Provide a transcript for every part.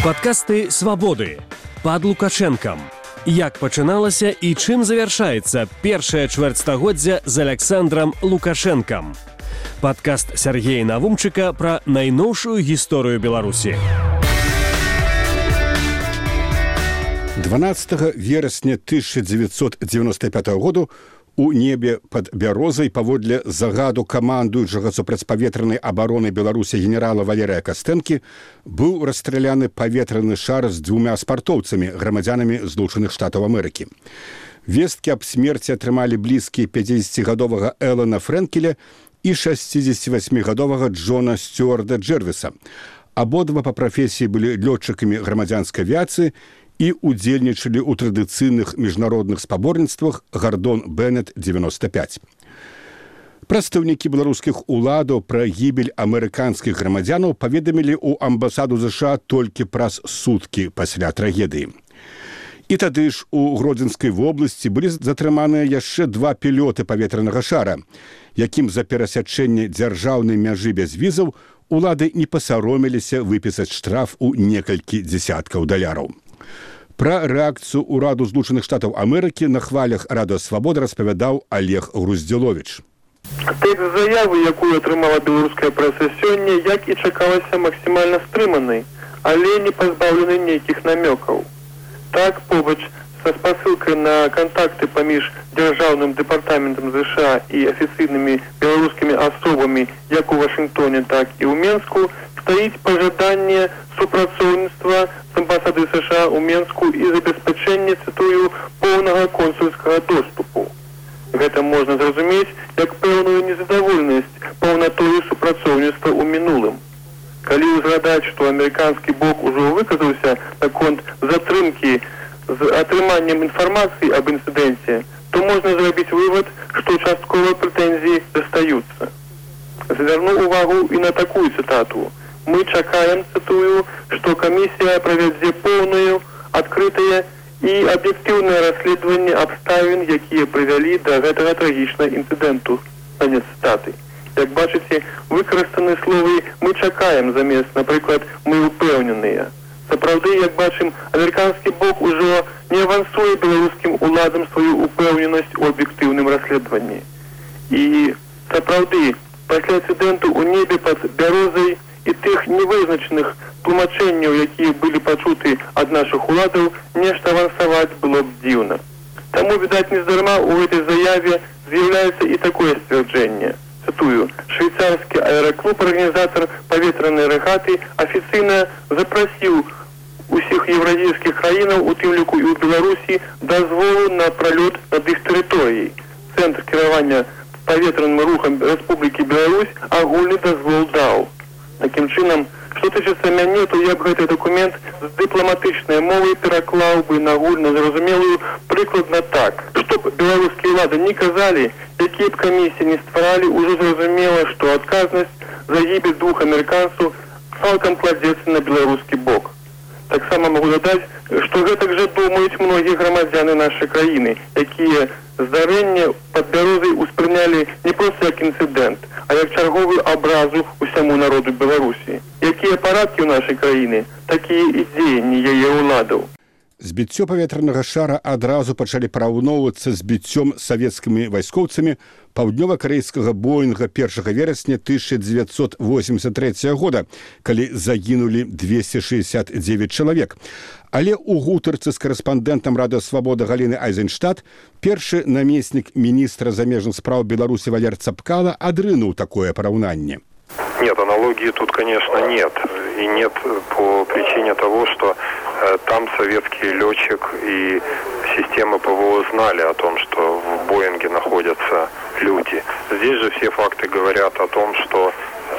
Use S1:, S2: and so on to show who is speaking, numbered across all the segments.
S1: Падкасты «Свабоды» пад Лукашэнкам. Як пачыналася і чым завяршаецца першае чвэрцьстагоддзя з Аляксандрам Лукашэнкам. Падкаст Сергея Навумчыка пра найноўшую гісторыю Беларусі.
S2: 12 верасня 1995 году у небе пад Бярозай паводле загаду камандуючага супрацьпаветранай абароны Беларусі генерала Валерыя Кастэнкі быў расстраляны паветраны шар з двумя спартоўцамі, грамадзянамі Злучаных Штатаў Амерыкі. Весткі аб смерці атрымалі блізкія 50-гадовага Элана Фрэнкеля і 68-гадовага Джона Стюарда Джэрвіса. Абодва па прафесіі былі лётчыкамі грамадзянскай авіяцыі і удзельнічалі ў традыцыйных міжнародных спаборніцтвах «Гардон Беннет 95». Прадстаўнікі беларускіх уладаў пра гібель амерыканскіх грамадзянаў паведамілі ў амбасаду США толькі праз суткі пасля трагедыі. І тады ж у Гродзенскай вобласці былі затрыманыя яшчэ два пілёты паветранага шара, якім за перасячэнне дзяржаўнай мяжы без візаў улады не пасаромеліся выпісаць штраф у некалькі дзесяткаў даляраў. Пра рэакцыю ўраду Злучаных Штатаў Амерыкі на хвалях Радыё Свабода распавядаў Олег Груздзіловіч.
S3: Тэкст заявы, якую атрымала беларуская прэса сёння, як і чакалася, максімальна стрыманай, але не пазбаўлены нейкіх намёкаў. Так, побач са спасылкай на кантакты паміж дзяржаўным дэпартаментам США і афіцыйнымі беларускімі асобамі як у Вашынгтоне, так і ў Менску, стаіць пажаданне супрацоўніцтва з амбасады США ў Менску і забеспячэнне, цытую, поўнага консульскага доступу. Гэта можна зразумець як пэўную незадаволенасць паўнатою супрацоўніцтва ў мінулым. Калі ўзгадаць, што амерыканскі бок ужо выказаўся наконт затрымкі з атрыманнем інфармацыі аб інцыдэнце, то можна зрабіць вывад, што частковыя прэтэнзіі застаюцца. Звярну увагу і на такую цытату. Мы чакаем, цытую, што камісія правядзе поўную, адкрытае і аб'ектыўнае расследаванне абставін, якія прывялі да гэтага трагічнага інцыдэнту. Канец цытаты. Як бачыце, выкарыстаны словы «мы чакаем» замест, напрыклад, «мы упэўненыя». Сапраўды, як бачым, амерыканскі бок ужо не авансуе беларускім уладам сваю упэўненасць у аб'ектыўным расследаванні. І сапраўды, пасля інцыдэнту ў небе пад Бярозай і тых невызначаных тлумачэнняў, якія былі пачуты ад нашых уладаў, нешта авансаваць было б дзіўна. Таму, відаць, нездарма ў гэтай заяве з'яўляецца і такое сцвярджэнне. Цытую, швейцарскі аэраклуб, арганізатар паветранай рэгаты, афіцыйна запрасіў усіх еўразійскіх краінаў, у тым ліку і ў Беларусі, дазволу на пралёт над іх тэрыторыяй. Цэнтр кіравання паветраным рухам Рэспублікі Беларусь агульны дазвол даў. Такім чынам, што тычыцца мяне, то я б гэты дакумент з дыпламатычнай мовай пераклаў бы на агульна зразумелую прыкладна так. Што б беларускія ўлады не казалі, якія б камісіі не стваралі, ужо зразумела, што адказнасць за гібель двух амерыканцаў цалкам кладзецца на беларускі бок. Таксама магу дадаць, што гэтак жа думаюць многія грамадзяны нашай краіны, якія здарэнне пад Бярозай успрынялі не проста як інцыдэнт, а як чарговую абразу ўсяму народу Беларусі. Якія парадкі ў нашай краіны, такія і дзеянні яе ўладаў.
S2: Збіццё паветранага шара адразу пачалі параўноўвацца з збіццём савецкімі вайскоўцамі паўднёва-карэйскага Боінга 1 верасня 1983 года, калі загінулі 269 чалавек. Але ў гутарцы з карэспандэнтам Радыё Свабода Галіны Айзенштадт першы намеснік міністра замежных спраў Беларусі Валер Цапкала адрынуў такое параўнанне.
S4: Нет, аналогии тут, конечно, нет. И нет по причине того, что там советский летчик и системы ПВО знали о том, что в Боинге находятся люди. Здесь же все факты говорят о том, что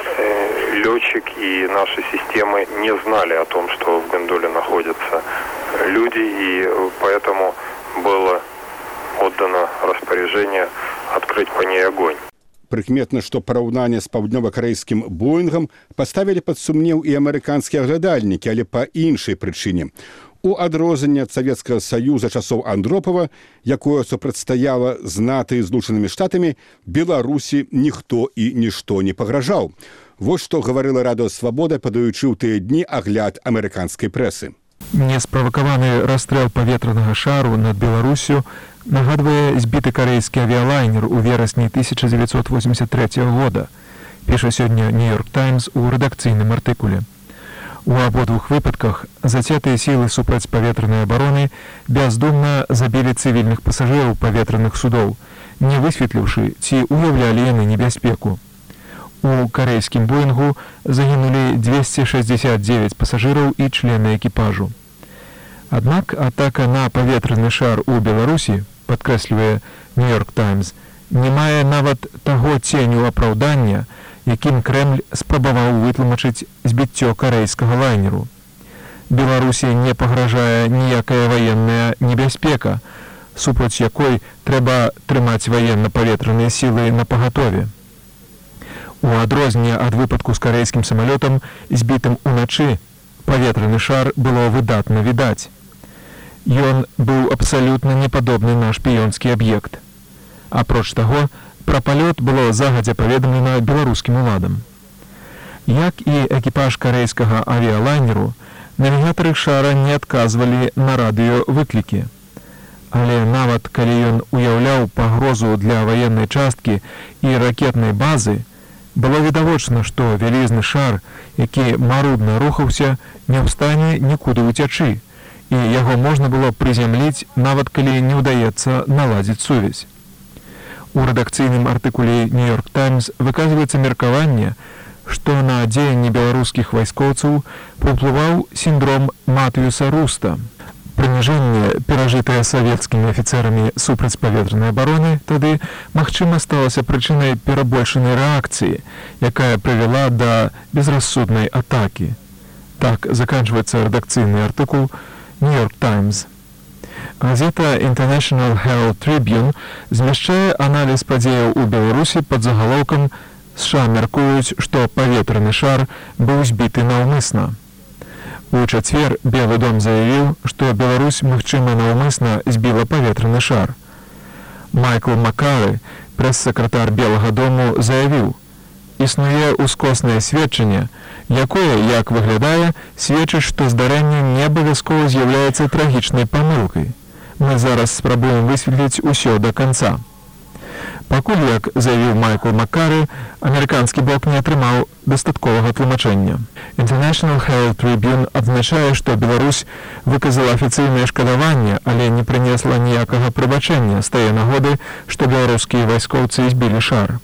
S4: летчик и наши системы не знали о том, что в гондоле находятся люди, и поэтому было отдано распоряжение открыть по ней огонь.
S2: Прыкметна, што параўнанне з паўднёва-карэйскім Боінгам паставілі пад сумнеў і амерыканскія глядальнікі, але па іншай прычыне. У адрозненне ад Савецкага Саюза часоў Андропава, якое супрацьстаяла з НАТО і Злучанымі Штатамі, Беларусі ніхто і нішто не пагражаў. Вось што гаварыла Радыё Свабода, падаючы ў тыя дні агляд амерыканскай прэсы.
S5: Несправакаваны расстрэл паветранага шару над Беларусю нагадвае збіты карэйскі авіялайнер у верасні 1983 года, піша сёння «Нью-Йорк Таймс» у рэдакцыйным артыкуле. У абодвух выпадках зацятыя сілы супрацьпаветранай абароны бяздумна забілі цывільных пасажыраў паветраных судоў, не высветліўшы, ці уяўлялі яны небяспеку. У карэйскім «Боінгу» загінулі 269 пасажыраў і члены экіпажу. Аднак атака на паветраны шар у Беларусі, падкрэслівае «Нью-Йорк Таймс», не мае нават таго ценю апраўдання, якім Крэмль спрабаваў вытлумачыць збіццё карэйскага лайнеру. Беларусі не пагражае ніякая ваенная небяспека, супраць якой трэба трымаць ваенна-паветраныя сілы напагатове. У адрозненне ад выпадку з карэйскім самалётам, збітым уначы, паветраны шар было выдатна відаць. Ён быў абсалютна не падобны на шпіёнскі аб'ект. Апроч таго, пра палёт было загадзя паведамлена беларускім уладам. Як і экіпаж карэйскага авіялайнеру, навігатары шара не адказвалі на радыёвыклікі. Але нават калі ён уяўляў пагрозу для ваеннай часткі і ракетнай базы, было відавочна, што вялізны шар, які марудна рухаўся, не ў стане нікуды ўцячы, і яго можна было прызямліць, нават калі не ўдаецца наладзіць сувязь. У рэдакцыйным артыкуле «Нью-Йорк Таймс» выказваецца меркаванне, што на дзеянні беларускіх вайскоўцаў паўплываў сіндром Матыюса Руста. Прыніжэнне, перажытае савецкімі афіцэрамі супрацьпаветранай абароны, тады, магчыма, сталася прычынай перабольшанай рэакцыі, якая прывяла да безрассуднай атакі. Так заканчваецца рэдакцыйны артыкул «Нью-Йорк Таймс». Газета International Herald Tribune змяшчае аналіз падзеяў у Беларусі пад загалоўкам «США мяркуюць, што паветраны шар быў збіты наўмысна». У чацвер Белы дом заявіў, што Беларусь, магчыма, наўмысна збіла паветраны шар. Майкл Маккары, прэс-сакратар Белага дому, заявіў: «Існуе ускоснае сведчанне, якое, як выглядае, сведчыць, што здарэнне не абавязкова з'яўляецца трагічнай памылкай. Мы зараз спрабуем высветліць усё да канца». Пакуль, як заявіў Майкл Маккары, амерыканскі бок не атрымаў дастатковага тлумачэння. International Herald Tribune адзначае, што Беларусь выказала афіцыйнае шкадаванне, але не прынесла ніякага прабачэння з тае нагоды, што беларускія вайскоўцы збілі шар.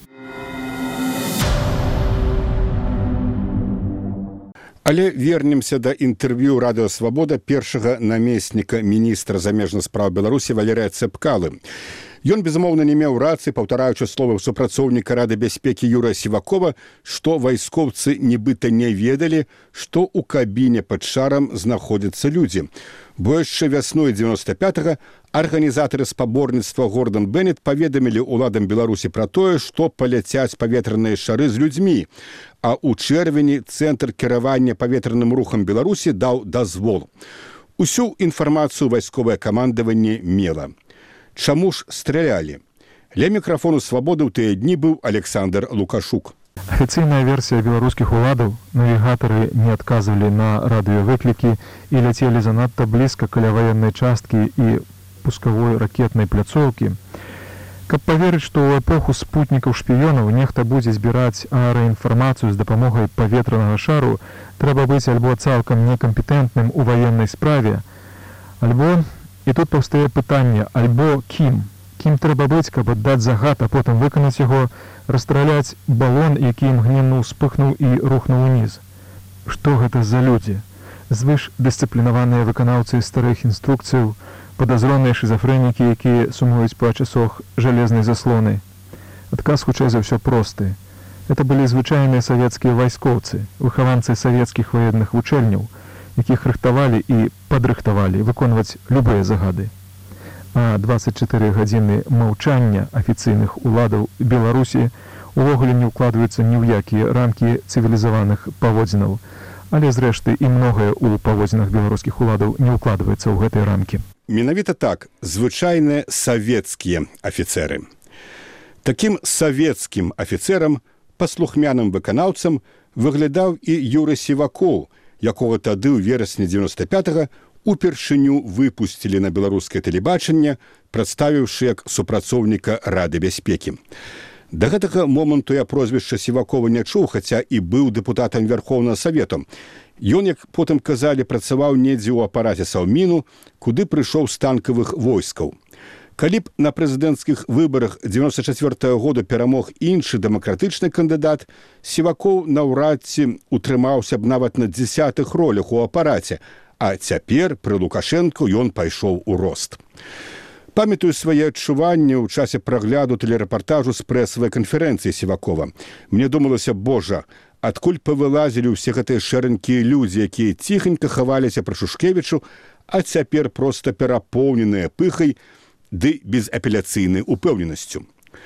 S2: Але вернемся да інтэрв'ю Радыё Свабода першага намесніка міністра замежных спраў Беларусі Валерыя Цэпкалы. Ён, безумоўна, не меў рацыі, паўтараючы словы супрацоўніка Рады бяспекі Юрыя Сівакова, што вайскоўцы нібыта не ведалі, што ў кабіне пад шарам знаходзяцца людзі. Бо яшчэ вясной 95-го арганізатары спаборніцтва Гордон Беннет паведамілі ўладам Беларусі пра тое, што паляцяць паветраныя шары з людзьмі, а ў чэрвені Цэнтр кіравання паветраным рухам Беларусі даў дазвол. Усю інфармацыю вайсковае камандаванне мела. Чаму ж стралялі? Ля мікрафону «Свабоды» ў тыя дні быў Александр Лукашук.
S5: Афіцыйная версія беларускіх уладаў: навігатары не адказвалі на радыёвыклікі і ляцелі занадта блізка каля ваеннай часткі і пускавой ракетнай пляцоўкі. Каб паверыць, што ў эпоху спутнікаў-шпіёнаў нехта будзе збіраць аэраінфармацыю з дапамогай паветранага шару, трэба быць альбо цалкам некампетэнтным у ваеннай справе, альбо, і тут паўстае пытанне, альбо кім? Кім трэба быць, каб аддаць загад, а потым выканаць яго, расстраляць балон, які імгненна ўспыхнуў і рухнуў уніз? Што гэта за людзі? Звыш дысцыплінаваныя выканаўцы старых інструкцыяў, падазроныя шызафрэнікі, якія сумуюць па часах жалезнай заслоны? Адказ хутчэй за ўсё просты. Это былі звычайныя савецкія вайскоўцы, выхаванцы савецкіх ваенных вучэльняў, якіх рыхтавалі і падрыхтавалі выконваць любыя загады. А 24 гадзіны маўчання афіцыйных уладаў Беларусі увогуле не ўкладваюцца ні ў якія рамкі цывілізаваных паводзінаў, але, зрэшты, і многае ў паводзінах беларускіх уладаў не ўкладваецца ў гэтыя рамкі.
S2: Менавіта так, звычайныя савецкія афіцэры. Такім савецкім афіцэрам, паслухмяным выканаўцам, выглядаў і Юрый Сівакоў, якога тады ў верасні 95-го упершыню выпусцілі на беларускае тэлебачанне, прадставіўшы як супрацоўніка Рады бяспекі. Да гэтага моманту я прозвішча Сівакова не чуў, хаця і быў дэпутатам Верхоўнага Савету. Ён, як потым казалі, працаваў недзе ў апараце Саўміну, куды прыйшоў з танкавых войскаў. Калі б на прэзідэнцкіх выбарах 94-го года перамог іншы дэмакратычны кандыдат, Сівакоў наўрад ці утрымаўся б нават на 10-х ролях у апараце, а цяпер пры Лукашэнку ён пайшоў у рост. Памятаю свае адчуванні ў часе прагляду тэлерэпартажу з прэсавай канферэнцыі Сівакова. Мне думалася, божа, адкуль павылазілі ўсе гэтыя шэранькія людзі, якія ціхенька хаваліся пры Шушкевічу, а цяпер проста перапоўненыя пыхай ды безапеляцыйнай упэўненасцю.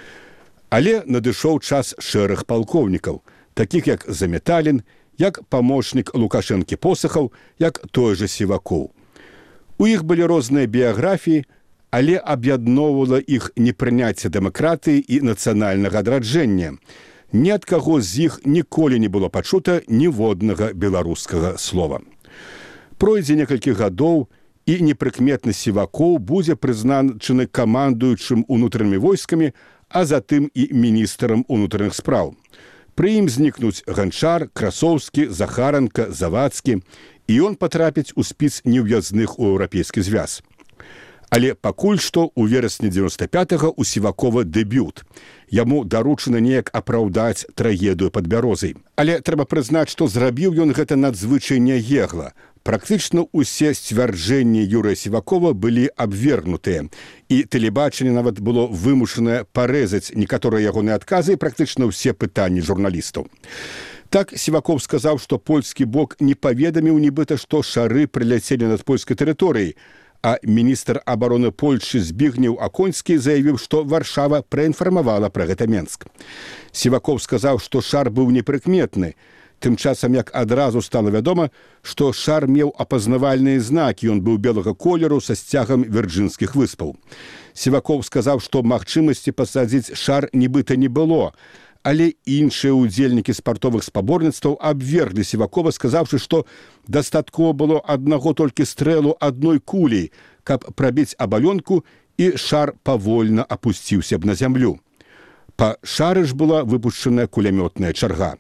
S2: Але надышоў час шэрых палкоўнікаў, такіх як Заметалін, як памочнік Лукашэнкі Посахаў, як той жа Сівакоў. У іх былі розныя біяграфіі, але аб'ядноўвала іх непрыняцце дэмакратыі і нацыянальнага адраджэння. Ні ад каго з іх ніколі не было пачута ніводнага беларускага слова. Пройдзе некалькі гадоў, і непрыкметны Сівакоў будзе прызначаны камандуючым унутранымі войскамі, а затым і міністрам унутраных спраў. Пры ім знікнуць Ганчар, Красоўскі, Захаранка, Завадскі, і ён патрапіць у спіс неўязных у Еўрапейскі звяз. Але пакуль што ў верасні 95-го у Сівакова дэбют. Яму даручана неяк апраўдаць трагедыю пад Бярозай. Але трэба прызнаць, што зрабіў ён гэта надзвычай няегла. Практычна ўсе сцвярджэнні Юрыя Сівакова былі абвергнутыя, і тэлебачанне нават было вымушанае парэзаць некаторыя ягоныя адказы і практычна ўсе пытанні журналістаў. Так Сіваков сказаў, што польскі бок не паведаміў нібыта, што шары прыляцелі над польскай тэрыторыяй, а міністр абароны Польшчы Збігнеў Аконскі заявіў, што Варшава праінфармавала пра гэта Менск. Сіваков сказаў, што шар быў непрыкметны. Тым часам, як адразу стала вядома, што шар меў апазнавальныя знакі, ён быў белага колеру са сцягам Вірджынскіх выспаў. Сіваков сказаў, што магчымасці пасадзіць шар нібыта не было, але іншыя ўдзельнікі спартовых спаборніцтваў абверглі Сівакова, сказаўшы, што дастаткова было аднаго толькі стрэлу адной кулей, каб прабіць абалёнку, і шар павольна апусціўся б на зямлю. Па шары ж была выпушчаная кулямётная чарга.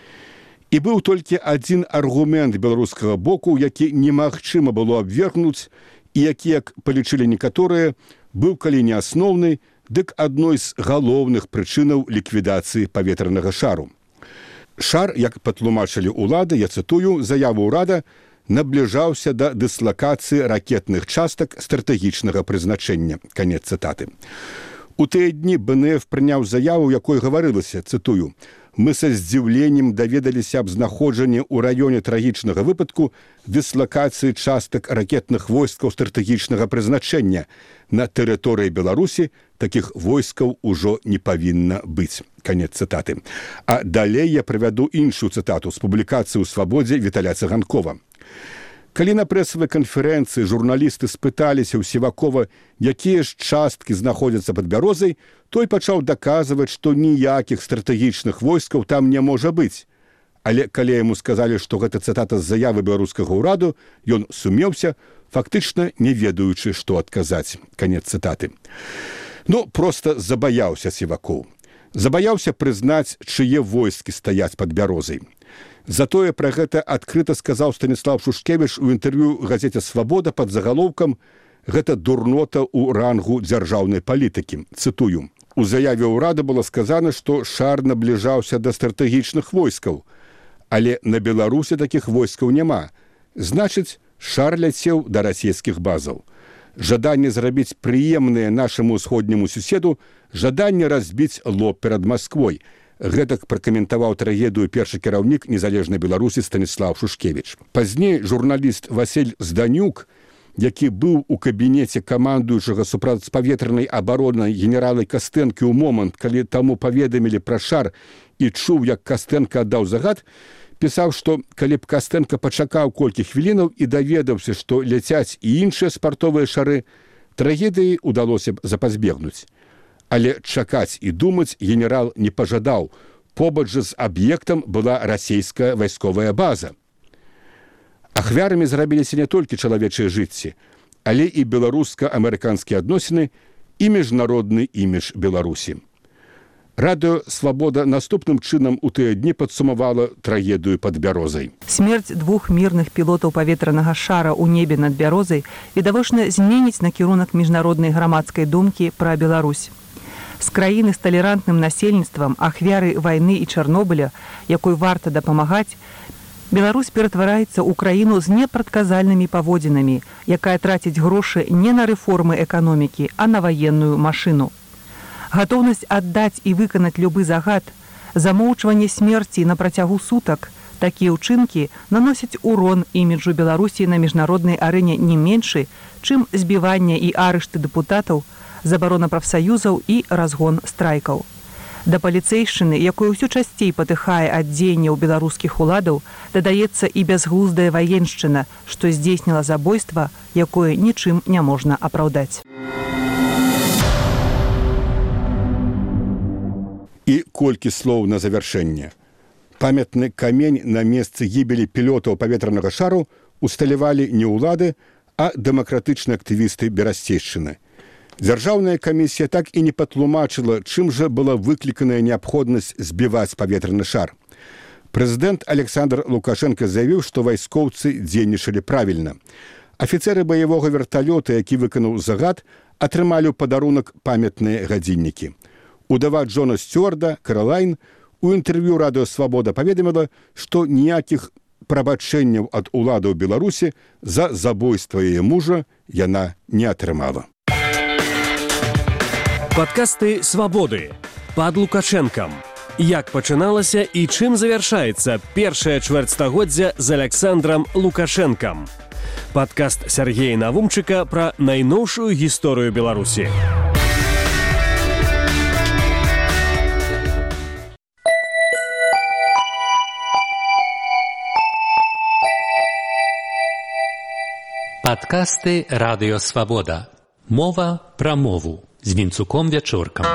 S2: І быў толькі адзін аргумент беларускага боку, які немагчыма было абвергнуць, і які, як палічылі некаторыя, быў калі не асноўны, дык адной з галоўных прычынаў ліквідацыі паветранага шару. Шар, як патлумачылі ўлады, я цытую, заяву ўрада, набліжаўся да дыслакацыі ракетных частак стратэгічнага прызначэння. Канец цытаты. У тыя дні БНФ прыняў заяву, якой гаварылася, цытую, «Мы са здзіўленнем даведаліся аб знаходжанні ў раёне трагічнага выпадку дыслакацыі частак ракетных войскаў стратэгічнага прызначэння. На тэрыторыі Беларусі такіх войскаў ужо не павінна быць». Канец цытаты. А далей я прывяду іншую цытату з публікацыі ў «Свабодзе» Віталя Цыганкова. Калі на прэсавай канферэнцыі журналісты спыталіся ў Сівакова, якія ж часткі знаходзяцца пад Бярозай, той пачаў даказваць, што ніякіх стратэгічных войскаў там не можа быць. Але калі яму сказалі, што гэта цытата з заявы беларускага ўраду, ён сумеўся, фактычна не ведаючы, што адказаць. Канец цытаты. Проста забаяўся Сівакоў. Забаяўся прызнаць, чые войскі стаяць пад Бярозай. Затое пра гэта адкрыта сказаў Станіслав Шушкевіч у інтэрв'ю газеце «Свабода» пад загалоўкам «Гэта дурнота ў рангу дзяржаўнай палітыкі». Цытую. У заяве ўрада было сказана, што шар набліжаўся да стратэгічных войскаў, але на Беларусі такіх войскаў няма. Значыць, шар ляцеў да расійскіх базаў. Жаданне зрабіць прыемнае нашаму ўсходняму суседу, жаданне разбіць лоб перад Масквой. Гэтак пракаментаваў трагедыю першы кіраўнік незалежнай Беларусі Станіслав Шушкевіч. Пазней журналіст Васіль Зданюк, які быў у кабінеце камандуючага супрацьпаветранай абароны генерала Кастэнкі ў момант, калі таму паведамілі пра шар і чуў, як Кастэнка аддаў загад, пісаў, што калі б Кастэнка пачакаў колькі хвілінаў і даведаўся, што ляцяць і іншыя спартовыя шары, трагедыі ўдалося б запазбегнуць. Але чакаць і думаць генерал не пажадаў. Побач жа з аб'ектам была расійская вайсковая база. Ахвярамі зрабіліся не толькі чалавечыя жыцці, але і беларуска-амерыканскія адносіны і міжнародны імідж Беларусі. Радыё «Свабода» наступным чынам у тыя дні падсумавала трагедыю пад Бярозай.
S6: Смерць двух мірных пілотаў паветранага шара ў небе над Бярозай відавочна зменіць накірунак міжнароднай грамадскай думкі пра Беларусь. З краіны з талерантным насельніцтвам, ахвяры вайны і Чарнобыля, якой варта дапамагаць, Беларусь ператвараецца ў краіну з непрадказальнымі паводзінамі, якая траціць грошы не на рэформы эканомікі, а на ваенную машыну. Гатоўнасць аддаць і выканаць любы загад, замоўчванне смерці на працягу сутак, такія ўчынкі наносяць урон іміджу Беларусі на міжнароднай арэне не меншы, чым збіванне і арышты дэпутатаў, забарона прафсаюзаў і разгон страйкаў. Да паліцэйшчыны, якой усё часцей патыхае ад дзеянняў беларускіх уладаў, дадаецца і бязглуздая ваеншчына, што здзейсніла забойства, якое нічым не можна апраўдаць.
S2: І колькі слоў на завяршэнне. Памятны камень на месцы гібелі пілотаў паветранага шару усталявалі не ўлады, а дэмакратычныя актывісты берасцейшчыны. Дзяржаўная камісія так і не патлумачыла, чым жа была выкліканая неабходнасць збіваць паветраны шар. Прэзідэнт Александр Лукашенко заявіў, што вайскоўцы дзейнічалі правільна. Афіцэры баявога верталёта, які выканаў загад, атрымалі ў падарунак памятныя гадзіннікі. Удава Джона Стюарда, Каролайн, у інтэрв'ю радыё «Свабода» паведаміла, што ніякіх прабачэнняў ад уладаў Беларусі за забойства яе мужа яна не атрымала.
S1: Падкасты «Свабоды» пад Лукашэнкам. Як пачыналася і чым завяршаецца першае чвэрцьстагоддзя з Александрам Лукашэнкам. Падкаст Сяргея Навумчыка пра найноўшую гісторыю Беларусі.
S7: Падкасты «Радыё Свабода». Мова пра мову з Вінцуком Вячоркам.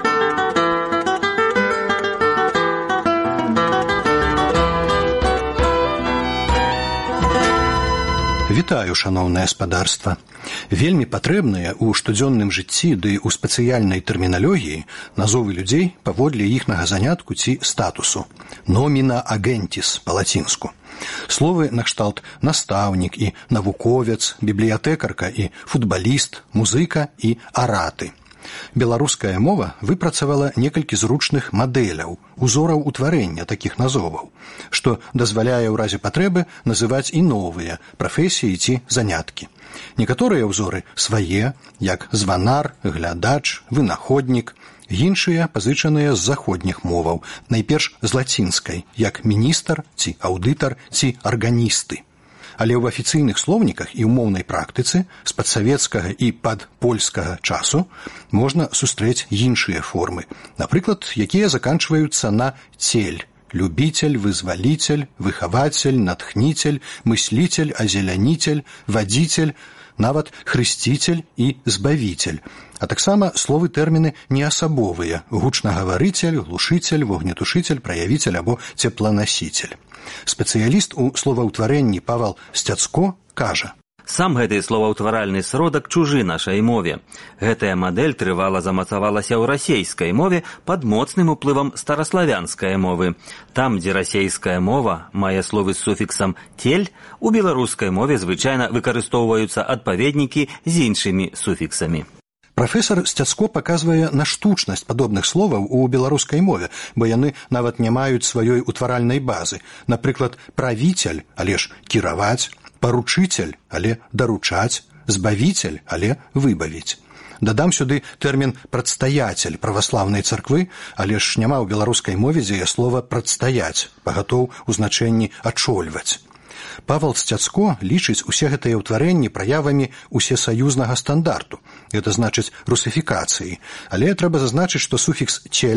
S8: Вітаю, шаноўнае спадарства. Вельмі патрэбныя ў штодзённым жыцці ды ў спецыяльнай тэрміналогіі назовы людзей паводле іхнага занятку ці статусу. Номіна агентіс па-лацінску. Словы накшталт настаўнік і навуковец, бібліятэкарка і футбаліст, музыка і араты. Беларуская мова выпрацавала некалькі зручных мадэляў, узораў утварэння такіх назоваў, што дазваляе ў разе патрэбы называць і новыя прафесіі ці заняткі. Некаторыя ўзоры свае, як званар, глядач, вынаходнік, іншыя пазычаныя з заходніх моваў, найперш з лацінскай, як міністр ці аўдытар ці арганісты. Але ў афіцыйных слоўніках і ў моўнай практыцы з падсавецкага і падпольскага часу можна сустрэць іншыя формы, напрыклад, якія заканчваюцца на цель, любитель, вызвалитель, выхаватель, натхнитель, мыслитель, озеляніцель, вадзіцель, нават хрысціцель і збавіцель. А таксама словы тэрміны неасабовыя: гучнагаварыцель, глушыцель, вогнетушыцель, праявіцель або цепланасіцель. Спецыяліст у словаўтварэнні Павал Сцяцко кажа:
S9: Сам гэты словаўтваральны сродак чужы нашай мове. Гэтая мадэль трывала замацавалася ў расейскай мове пад моцным уплывам стараславянскай мовы. Там, дзе расейская мова мае словы з суфіксам «тель», у беларускай мове звычайна выкарыстоўваюцца адпаведнікі з іншымі суфіксамі.
S8: Прафесар Сцяцко паказвае на штучнасць падобных словаў у беларускай мове, бо яны нават не маюць сваёй утваральнай базы. Напрыклад, правіцель, але ж кіраваць, паручыцель, але даручаць, збавіцель, але выбавіць. Дадам сюды тэрмін «прадстаяцель» праваслаўнай царквы, але ж няма ў беларускай мове дзеяслова «прадстаяць», пагатоў у значэнні «ачольваць». Павал Сцяцко лічыць усе гэтыя ўтварэнні праявамі усесаюзнага стандарту, гэта значыць русыфікацыі, але трэба зазначыць, што суфікс «цель»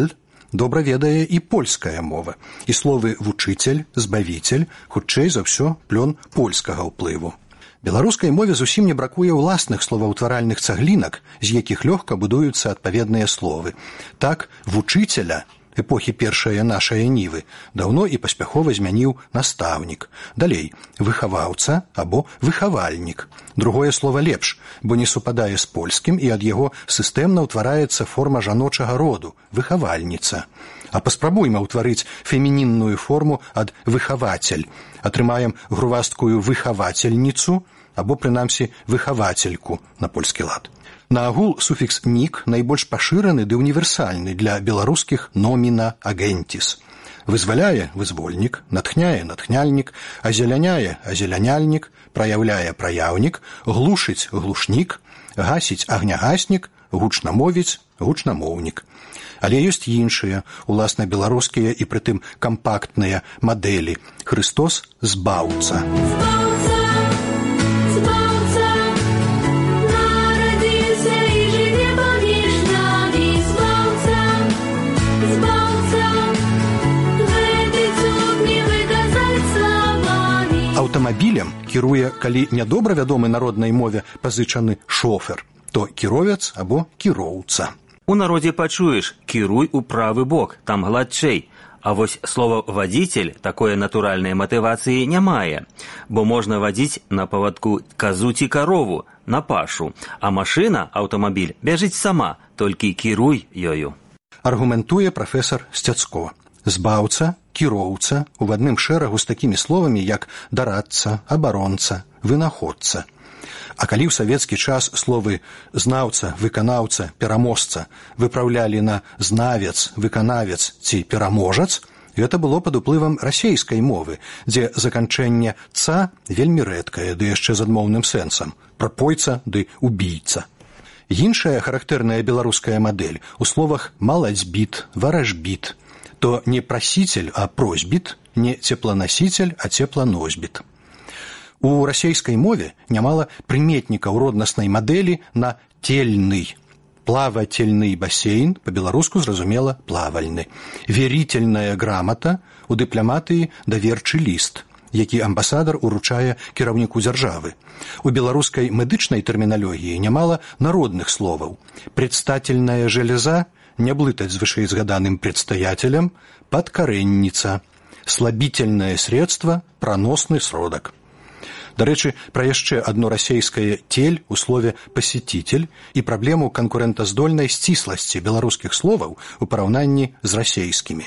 S8: добра ведае і польская мова. І словы «вучыцель», «збавіцель» хутчэй за ўсё плён польскага ўплыву. Беларускай мове зусім не бракуе ўласных словаўтваральных цаглінак, з якіх лёгка будуюцца адпаведныя словы. Так, «вучыцеля» эпохі першае нашае нівы даўно і паспяхова змяніў настаўнік. Далей, выхаваўца або выхавальнік. Другое слова лепш, бо не супадае з польскім, і ад яго сістэмна ўтвараецца форма жаночага роду – выхавальніца. А паспрабуйма ўтварыць фемінінную форму ад выхавацель. Атрымаем грувасткую выхавацельніцу або, прынамсі, выхавацельку на польскі лад. Наагул суфікс «нік» найбольш пашыраны ды універсальны для беларускіх номіна агентіс. Вызваляе – вызвольнік, натхняе – натхняльнік, азеляняе – азеляняльнік, праяўляе – праяўнік, глушыць – глушнік, гасіць – агнягаснік, гучна мовіць – гучнамоўнік. Але ёсць іншыя, уласна беларускія і прытым кампактныя мадэлі. Хрыстос – збаўца. Аўтамабілем кіруе, калі нядобра вядомы народнай мове пазычаны шофер, то кіровец або кіроўца.
S9: У народзе пачуеш «кіруй у правы бок, там гладчэй». А вось слова «вадзіцель» такое натуральнай матывацыі не мае, бо можна вадзіць на павадку казу ці карову, на пашу, а машына, аўтамабіль, бяжыць сама, толькі кіруй ёю.
S8: Аргументуе прафесар Сцяцко. Збаўца, кіроўца у адным шэрагу з такімі словамі, як дарадца, абаронца, вынаходца. А калі ў савецкі час словы «знаўца», «выканаўца», «пераможца» выпраўлялі на «знавец», «выканавец» ці «пераможац», гэта было пад уплывам расейскай мовы, дзе заканчэнне «ца» вельмі рэдкае, ды яшчэ з адмоўным сэнсам – прапойца ды убійца. Іншая характэрная беларуская мадэль у словах «маладзьбіт», «варажбіт», то не прасіцель, а просьбіт, не цепланасіцель, а цепланосьбіт. У расейскай мове нямала прыметнікаў роднаснай мадэлі на «тельны». Плавательны басейн, па-беларуску зразумела плавальны. Верительная грамата, у дыпламатыі даверчы ліст, які амбасадар уручае кіраўніку дзяржавы. У беларускай медычнай тэрміналогіі нямала народных словаў. Предстательная железа, не блытаць з вышэйзгаданым предстаятелем, подкоренница, слабительное средство, проносный сродак. Дарэчы, пра яшчэ адно расейскае «тель» у слове «пасетитель» і праблему канкурэнтаздольнай сцісласці беларускіх словаў у параўнанні з расейскімі.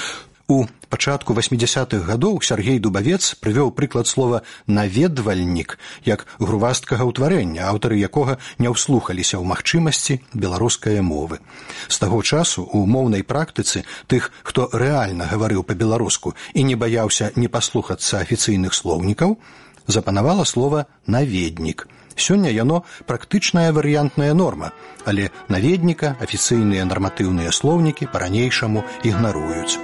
S8: У пачатку 80-х гадоў Сяргей Дубавец прывёў прыклад слова «наведвальнік» як грувасткага ўтварэння, аўтары якога не ўслухаліся ў магчымасці беларускай мовы. З таго часу у моўнай практыцы тых, хто рэальна гаварыў па-беларуску і не баяўся не паслухацца афіцыйных слоўнікаў, запанавала слова «наведнік». Сёння яно практычная варыянтная норма, але наведніка афіцыйныя нарматыўныя слоўнікі па-ранейшаму ігнаруюць.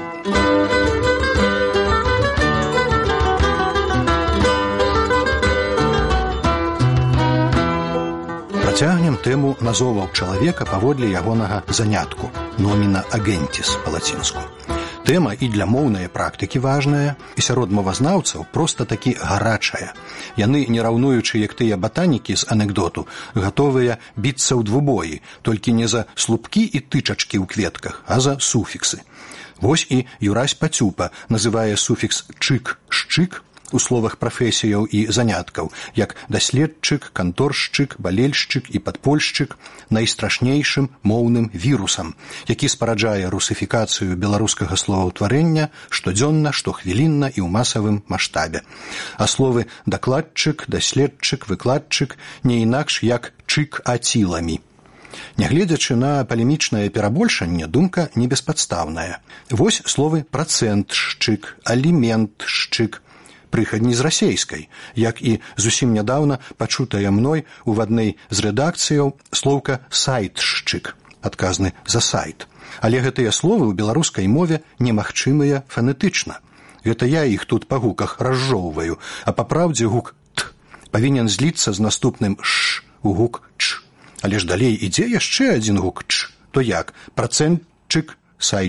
S8: Працягнем тэму назоваў чалавека паводле ягонага занятку – номіна агентіс па-лацінску. Тэма і для моўнай практыкі важная, і сярод мовазнаўцаў проста такі гарачая. Яны, не раўнуючы, як тыя батанікі з анекдоту, гатовыя біцца ў двубоі, толькі не за слупкі і тычачкі ў кветках, а за суфіксы. Вось і Юрась Пацюпа называе суфікс «чык», «шчык» у словах прафесіяў і заняткаў, як даследчык, канторшчык, балельшчык і падпольшчык найстрашнейшым моўным вірусам, які спараджае русыфікацыю беларускага словаўтварэння штодзённа, штохвілінна і ў масавым маштабе. А словы дакладчык, даследчык, выкладчык не інакш як чык-аціламі. Нягледзячы на палемічнае перабольшанне, думка не беспадстаўная. Вось словы працэнтшчык, аліментшчык, прыхадні з расейскай, як і зусім нядаўна пачутая мной у адной з рэдакцыяў слоўка «сайтшчык», адказны за сайт. Але гэтыя словы ў беларускай мове немагчымыя фанетычна. Гэта я іх тут па гуках разжоўваю, а па праўдзе гук «т» павінен зліцца з наступным «ш» у гук «ч». Але ж далей ідзе яшчэ адзін гук «ч», то як? Працэнтчык, сайтчык.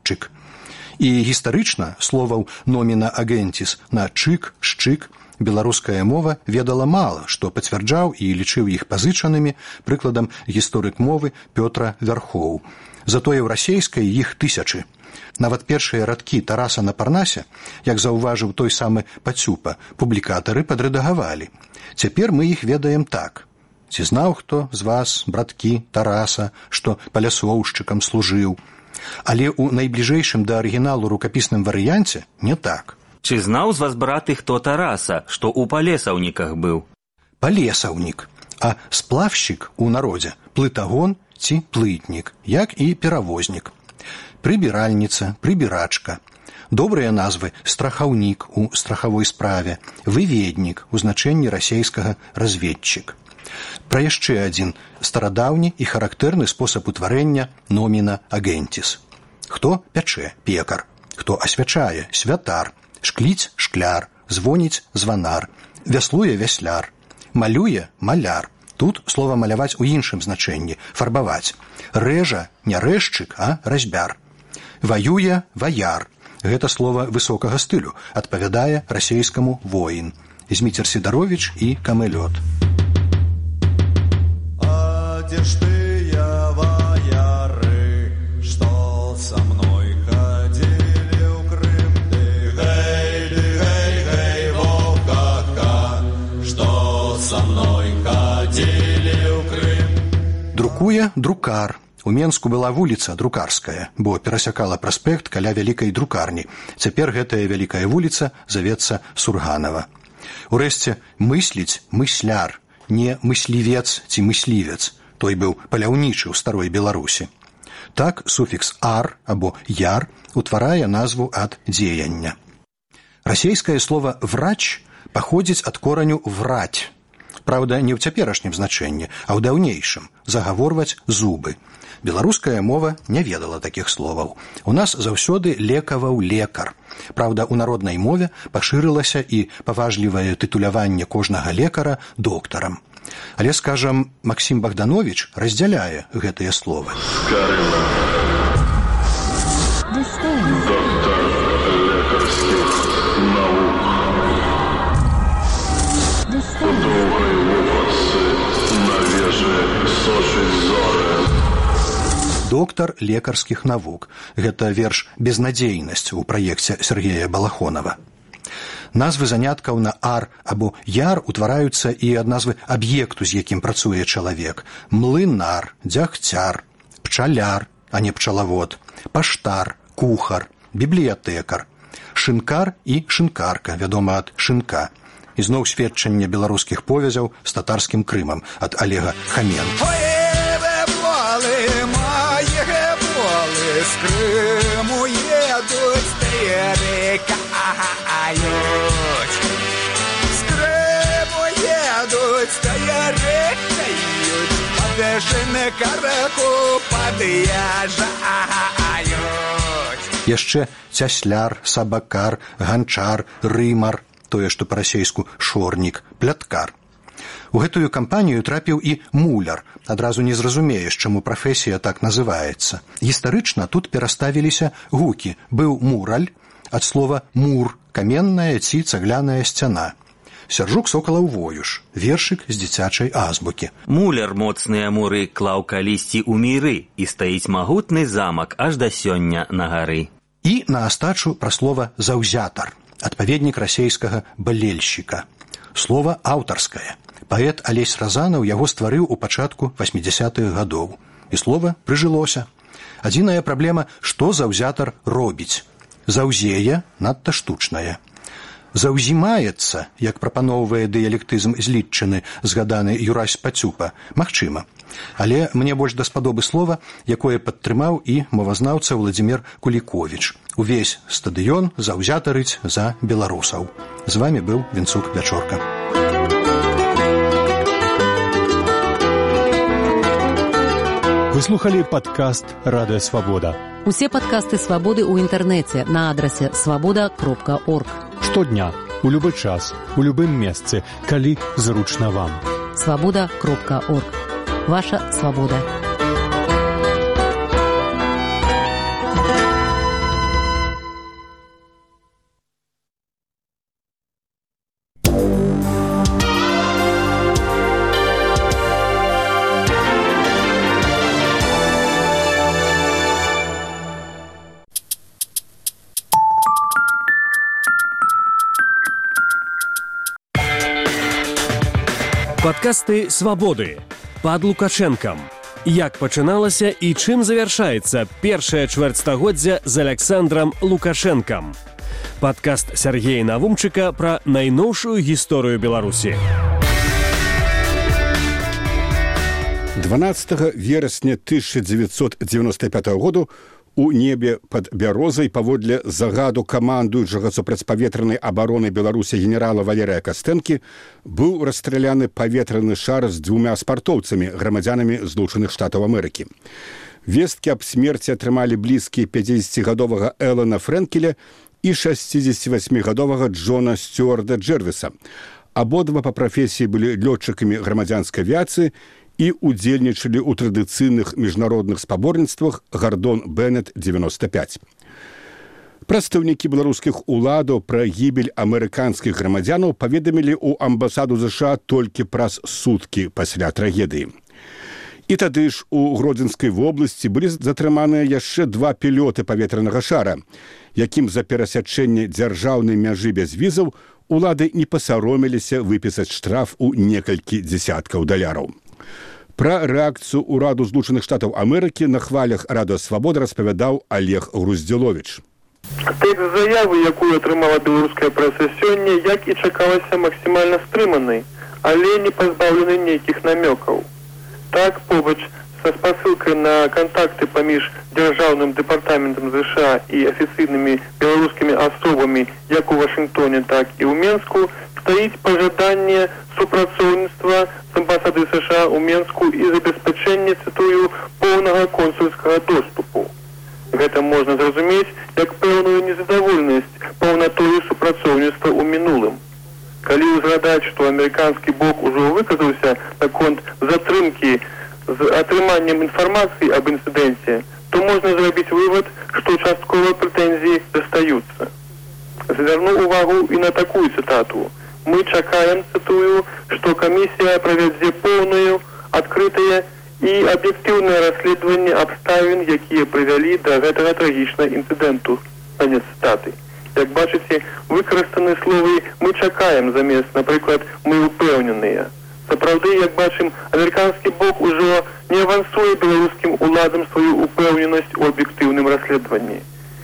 S8: сплаўшчык. І гістарычна словаў номіна агентіс на чык, шчык беларуская мова ведала мала, што пацвярджаў і лічыў іх пазычанымі, прыкладам гісторык мовы Пётра Вярхоў. Затое ў расейскай іх тысячы. Нават першыя радкі Тараса на Парнасе, як заўважыў той самы Пацюпа, публікатары падрэдагавалі. Цяпер мы іх ведаем так. Ці знаў хто з вас, браткі, Тараса, што паляслоўшчыкам служыў? Але ў найбліжэйшым да арыгіналу рукапісным варыянце не так.
S9: Ці знаў з вас, браты, хто Тараса, што ў палесаўніках быў?
S8: Палесаўнік, а сплавшчык у народзе плытагон ці плытнік, як і перавознік. Прыбіральніца, прыбірачка. Добрыя назвы страхаўнік у страхавой справе, выведнік у значэнні расейскага разведчык. Пра яшчэ адзін старадаўні і характэрны спосаб утварэння номіна агентіс. Хто пячэ – пекар, хто асвячае – святар, шкліць – шкляр, звоніць – званар, вяслуе – вясляр, малюе – маляр. Тут слова маляваць у іншым значэнні – фарбаваць. Рэжа – не рэзчык, а разьбяр. Ваюе – ваяр. Гэта слова высокага стылю, адпавядае расейскаму воін. Зміцер Сідаровіч і Камэлёт.
S10: А дзе ж тыя ваяры, што са мной хадзілі ў Крым? Ды гэй, во-ка-ка, што са мной хадзілі ў Крым?
S8: Друкуе друкар. У Менску была вуліца Друкарская, бо перасякала праспект каля вялікай друкарні. Цяпер гэтая вялікая вуліца завецца Сурганава. Урэшце, мысліць – мысляр, не мыслівец ці мыслівец. Той быў паляўнічы ў старой Беларусі. Так суфікс «ар» або «яр» утварае назву ад дзеяння. Расейскае слова «врач» паходзіць ад кораню «враць». Праўда, не ў цяперашнім значэнні, а ў даўнейшым – загаворваць зубы. Беларуская мова не ведала такіх словаў. У нас заўсёды лекаваў лекар. Праўда, у народнай мове пашырылася і паважлівае тытуляванне кожнага лекара доктарам. Але, скажам, Максім Богданович раздзяляе гэтыя словы.
S11: Доктор лекарскіх наук. У доўгай вопратцы на вежы сочыць зоры.
S8: Доктар лекарскіх навук. Гэта верш «Безнадзейнасць» у праекце Сергея Балахонова. Назвы заняткаў на «ар» або «яр» утвараюцца і ад назвы аб'екту, з якім працуе чалавек. Млынар, дзягцяр, пчаляр, а не пчалавод, паштар, кухар, бібліятэкар, шынкар і шынкарка, вядома ад шынка. Ізноў сведчанне беларускіх повязяў з татарскім Крымам ад Олега Хаменко.
S10: З Криму едуть, перекають. З Криму едуть, перекають. Подешены караку подъезжают.
S8: Яшчэ цясляр, сабакар, ганчар, рымар, тое, што па-расейску шорнік, пляткар. У гэтую кампанію трапіў і муляр. Адразу не зразумееш, чаму прафесія так называецца. Гістарычна тут пераставіліся гукі. Быў мураль, ад слова мур, каменная ці цагляная сцяна. Сяржук Сокалаў Воюш, вершык з дзіцячай азбукі.
S9: Муляр моцныя муры клаў калісьці ў міры, і стаіць магутны замак аж да сёння на гары.
S8: І на астачу пра слова заўзятар, адпаведнік расейскага балельшчыка. Слова аўтарскае. Паэт Алесь Разанаў яго стварыў у пачатку 80-х гадоў. І слова прыжылося. Адзіная праблема, што заўзятар робіць. Заўзее надта штучнае. Заўзімаецца, як прапаноўвае дыялектызм злітчыны, згаданы Юрась Пацюпа, магчыма. Але мне больш даспадобы слова, якое падтрымаў і мовазнаўца Владзімір Куліковіч. Увесь стадыён заўзятарыць за беларусаў. З вамі быў Вінцук Вячорка.
S12: Вы слухали падкаст «Радыё Свабода».
S13: Усе падкасты «Свабоды» ў інтэрнэце на адрасе свабода.орг.
S12: Штодня, у любы час, у любым месцы, калі зручна вам.
S13: Свабода.орг. Ваша свабода.
S1: Падкасты «Свабоды» пад Лукашэнкам. Як пачыналася і чым завяршаецца першае чвэрцьстагоддзя з Александрам Лукашэнкам. Падкаст Сергея Навумчыка пра найноўшую гісторыю Беларусі.
S2: 12 верасня 1995 году у небе пад Бярозай паводле загаду камандуючага супрацьпаветранай абароны Беларусі генерала Валерыя Кастэнкі быў расстраляны паветраны шар з 2 спартоўцамі, грамадзянамі Злучаных Штатаў Амерыкі. Весткі аб смерці атрымалі блізкія 50-гадовага Элана Фрэнкеля і 68-гадовага Джона Стюарда Джэрвіса. Абодва па прафесіі былі лётчыкамі грамадзянскай авіяцыі і удзельнічалі ў традыцыйных міжнародных спаборніцтвах «Гардон Беннет 95». Прадстаўнікі беларускіх уладаў пра гібель амерыканскіх грамадзянаў паведамілі ў амбасаду ЗША толькі праз суткі пасля трагедыі. І тады ж у Гродзенскай вобласці былі затрыманыя яшчэ 2 пілёты паветранага шара, якім за перасячэнне дзяржаўнай мяжы без візаў улады не пасароміліся выпісаць штраф у некалькі дзесяткаў даляраў. Пра рэакцыю ўраду Злучаных Штатаў Амерыкі на хвалях Радыё Свабода распавядаў Олег Груздзіловіч.
S3: Тэкст заявы, якую атрымала беларуская прэса сёння, як і чакалася, максімальна стрыманай, але не пазбаўлены нейкіх намёкаў. Так, побач са спасылкай на кантакты паміж дзяржаўным дэпартаментам ЗША і афіцыйнымі беларускімі асобамі як у Вашынгтоне, так і ў Менску, стаіць пажаданне супрацоўніцтва з амбасады США ў Менску і забеспячэнне, цытую, поўнага консульскага доступу. Гэта можна зразумець як пэўную незадаволенасць паўнатою супрацоўніцтва ў мінулым. Калі ўзгадаць, што амерыканскі бок ужо выказаўся наконт затрымкі з атрыманнем інфармацыі аб інцыдэнце, то можна зрабіць вывад, што частковыя прэтэнзіі застаюцца. Звярну увагу і на такую цытату. Мы чакаем, цытую, што камісія правядзе поўнае, адкрытае і аб'ектыўнае расследаванне абставін, якія прывялі да гэтага трагічнага інцыдэнту. Канец цытаты. Як бачыце, выкарыстаны словы «мы чакаем» замест, напрыклад, «мы упэўненыя». Сапраўды, як бачым, амерыканскі бок ужо не авансуе беларускім уладам сваю упэўненасць у аб'ектыўным расследаванні.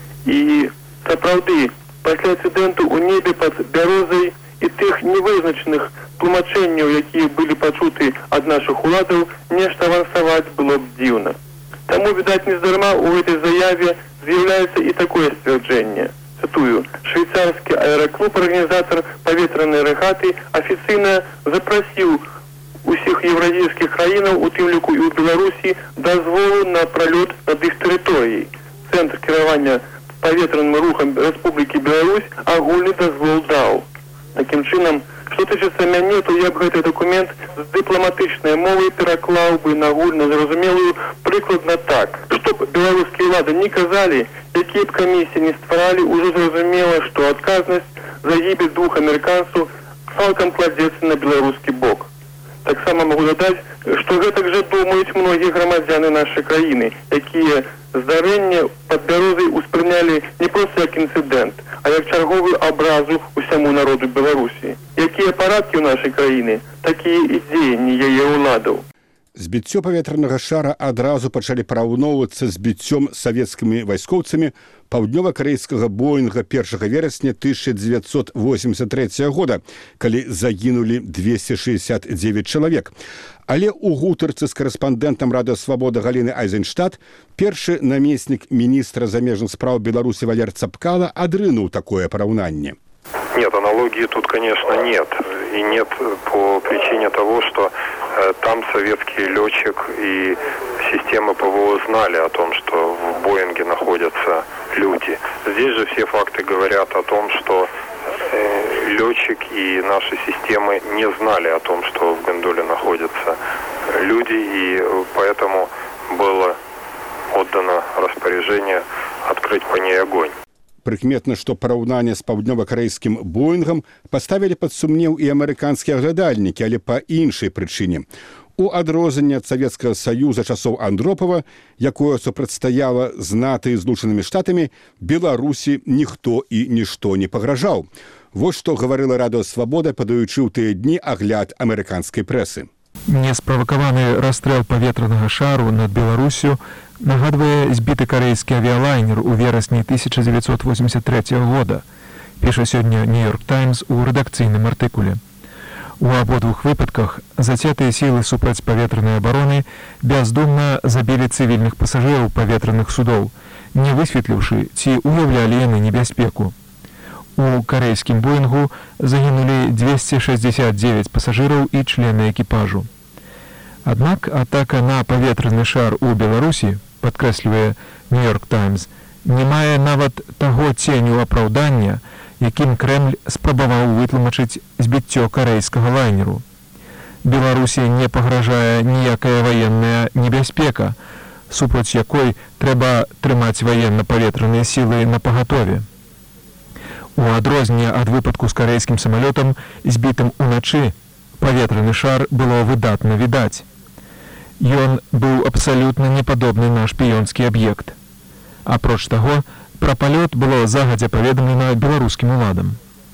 S3: І сапраўды, пасля інцыдэнту ў небе пад Бярозай і тых невызначаных тлумачэнняў, якія былі пачуты ад нашых уладаў, нешта авансаваць было б дзіўна. Таму, відаць, нездарма ў гэтай заяве з'яўляецца і такое сцвярджэнне. Цытую, швейцарскі аэраклуб, арганізатар паветранай рэгаты, афіцыйна запрасіў усіх еўразійскіх краінаў, у тым ліку і ў Беларусі, дазволу на пралёт над іх тэрыторыяй. Цэнтр кіравання паветраным рухам Рэспублікі Беларусь агульны дазвол даў. Такім чынам, што тычыцца мяне, то я б гэты дакумент з дыпламатычнай мовай пераклаў бы на агульназразумелую прыкладна так. Што б беларускія ўлады не казалі, якія б камісіі не стваралі, ужо зразумела, што адказнасць за гібель 2 амерыканцаў цалкам кладзецца на беларускі бок. Таксама магу дадаць, што гэтак жа думаюць многія грамадзяны нашай краіны, якія здарэнне пад Бярозай успрынялі не проста як інцыдэнт, а як чарговую абразу ўсяму народу Беларусі. Якія парадкі ў нашай краіны, такія і дзеянні яе ўладаў.
S2: Збіццё паветранага шара адразу пачалі параўноўвацца з біццём савецкімі вайскоўцамі паўднёва-карэйскага Боінга 1 верасня 1983 года, калі загінулі 269 чалавек. Але ў гутарцы з карэспандэнтам Радыё Свабода Галіны Айзенштадт першы намеснік міністра замежных спраў Беларусі Валер Цапкала адрынуў такое параўнанне.
S4: Нет, аналогии тут, конечно, нет. И нет по причине того, что там советский летчик и система ПВО знали о том, что в Боинге находятся люди. Здесь же все факты говорят о том, что летчик и наши системы не знали о том, что в гондоле находятся люди, и поэтому было отдано распоряжение открыть по ней огонь.
S2: Прыкметна, што параўнанне з паўднёва-карэйскім Боінгам паставілі пад сумнеў і амерыканскія глядальнікі, але па іншай прычыне. У адрозненне ад Савецкага Саюза часоў Андропава, якое супрацьстаяла з НАТО і Злучанымі Штатамі, Беларусі ніхто і нішто не пагражаў. Вось што гаварыла Радыё Свабода, падаючы ў тыя дні агляд амерыканскай прэсы.
S5: Несправакаваны расстрэл паветранага шару над Беларусю нагадвае збіты карэйскі авіялайнер у верасні 1983 года, піша сёння «Нью-Йорк Таймс» у рэдакцыйным артыкуле. У абодвух выпадках зацятыя сілы супрацьпаветранай абароны бяздумна забілі цывільных пасажыраў паветраных судоў, не высветліўшы, ці уяўлялі яны небяспеку. У карэйскім «Боінгу» загінулі 269 пасажыраў і члены экіпажу. Аднак атака на паветраны шар у Беларусі, падкрэслівае «Нью-Йорк Таймс», не мае нават таго ценю апраўдання, якім Крэмль спрабаваў вытлумачыць збіццё карэйскага лайнеру. Беларусі не пагражае ніякая ваенная небяспека, супраць якой трэба трымаць ваенна-паветраныя сілы напагатове. У адрозненне ад выпадку з карэйскім самалётам, збітым уначы, паветраны шар было выдатна відаць. Ён быў абсалютна не падобны на шпіёнскі аб'ект. Апроч таго, пра палёт было загадзя паведамлена беларускім уладам.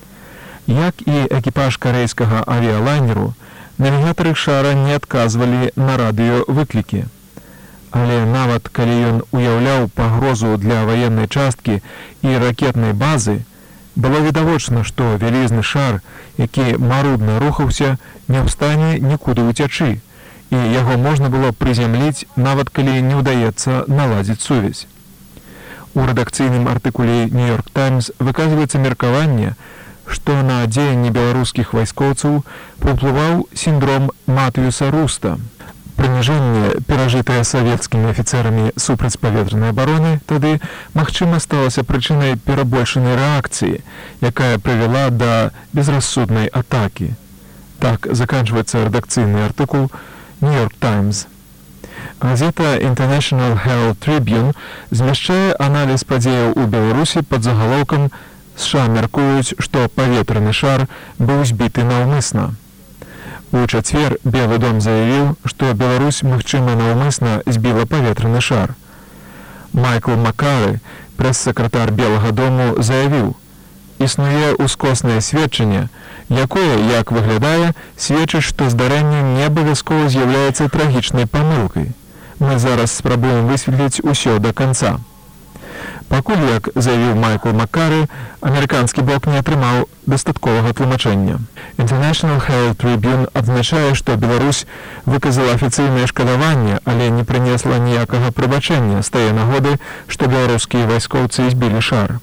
S5: Як і экіпаж карэйскага авіялайнеру, навігатары шара не адказвалі на радыёвыклікі. Але нават калі ён уяўляў пагрозу для ваеннай часткі і ракетнай базы, было відавочна, што вялізны шар, які марудна рухаўся, не ў стане нікуды ўцячы, і яго можна было прызямліць, нават калі не ўдаецца наладзіць сувязь. У рэдакцыйным артыкуле «Нью-Йорк Таймс» выказваецца меркаванне, што на дзеянні беларускіх вайскоўцаў паўплываў сіндром Матыюса Руста. Прыніжэнне, перажытае савецкімі афіцэрамі супрацьпаветранай абароны, тады, магчыма, сталася прычынай перабольшанай рэакцыі, якая прывяла да безрассуднай атакі. Так заканчваецца рэдакцыйны артыкул «Нью-Йорк Таймс». Газета International Herald Tribune змяшчае аналіз падзеяў у Беларусі пад загалоўкам «США мяркуюць, што паветраны шар быў збіты наўмысна». У чацвер Белы дом заявіў, што Беларусь, магчыма, наўмысна збіла паветраны шар. Майкл Макары, прэс-сакратар Белага дому, заявіў: «Існуе ускоснае сведчанне, якое, як выглядае, сведчыць, што здарэнне не абавязкова з'яўляецца трагічнай памылкай. Мы зараз спрабуем высветліць усё да канца». Пакуль, як заявіў Майкл Макары, амерыканскі бок не атрымаў дастатковага тлумачэння. International Herald Tribune адзначае, што Беларусь выказала афіцыйнае шкадаванне, але не прынесла ніякага прабачэння з тае нагоды, што беларускія вайскоўцы збілі шар.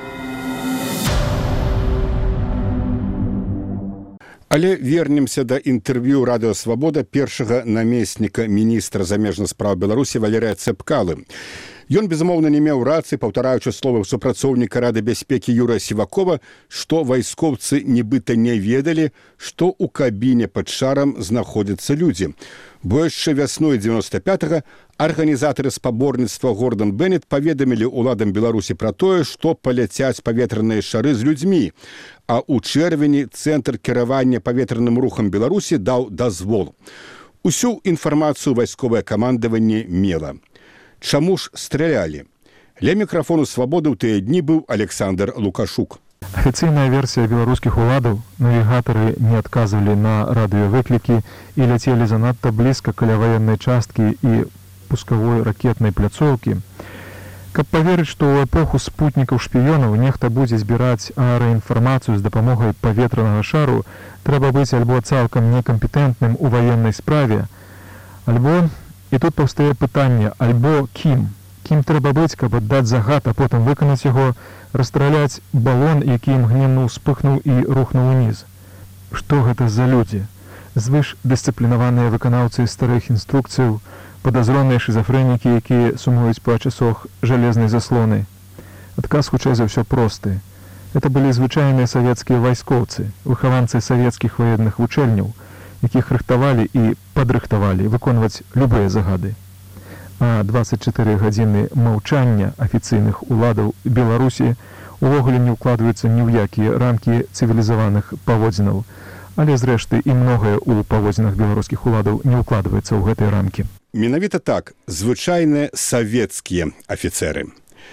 S2: Але вернемся да інтэрв'ю Радыё Свабода першага намесніка міністра замежных спраў Беларусі Валерыя Цэпкалы. Ён, безумоўна, не меў рацыі, паўтараючы словы супрацоўніка Рады бяспекі Юрыя Сівакова, што вайскоўцы нібыта не ведалі, што ў кабіне пад шарам знаходзяцца людзі. Бо яшчэ вясной 95-го арганізатары спаборніцтва Гордан Беннет паведамілі ўладам Беларусі пра тое, што паляцяць паветраныя шары з людзьмі, а ў чэрвені Цэнтр кіравання паветраным рухам Беларусі даў дазвол. Усю інфармацыю вайсковае камандаванне мела. Чаму ж стралялі? Ля мікрафону «Свабоды» ў тыя дні быў Александр Лукашук.
S5: Афіцыйная версія беларускіх уладаў: навігатары не адказвалі на радыёвыклікі і ляцелі занадта блізка каля ваеннай часткі і пускавой ракетнай пляцоўкі. Каб паверыць, што ў эпоху спутнікаў-шпіёнаў нехта будзе збіраць аэраінфармацыю з дапамогай паветранага шару, трэба быць альбо цалкам некампетэнтным у ваеннай справе, альбо, і тут паўстае пытанне, альбо кім? Кім трэба быць, каб аддаць загад, а потым выканаць яго, расстраляць балон, які імгненна ўспыхнуў і рухнуў уніз? Што гэта за людзі? Звыш дысцыплінаваныя выканаўцы старых інструкцыяў, падазроныя шызафрэнікі, якія сумуюць па часах жалезнай заслоны. Адказ хутчэй за ўсё просты. Это былі звычайныя савецкія вайскоўцы, выхаванцы савецкіх ваенных вучэльняў, якіх рыхтавалі і падрыхтавалі выконваць любыя загады. А 24 гадзіны маўчання афіцыйных уладаў Беларусі увогуле не ўкладваюцца ні ў якія рамкі цывілізаваных паводзінаў, але зрэшты і многае ў паводзінах беларускіх уладаў не ўкладваецца ў гэтыя рамкі.
S2: Менавіта так, звычайныя савецкія афіцэры.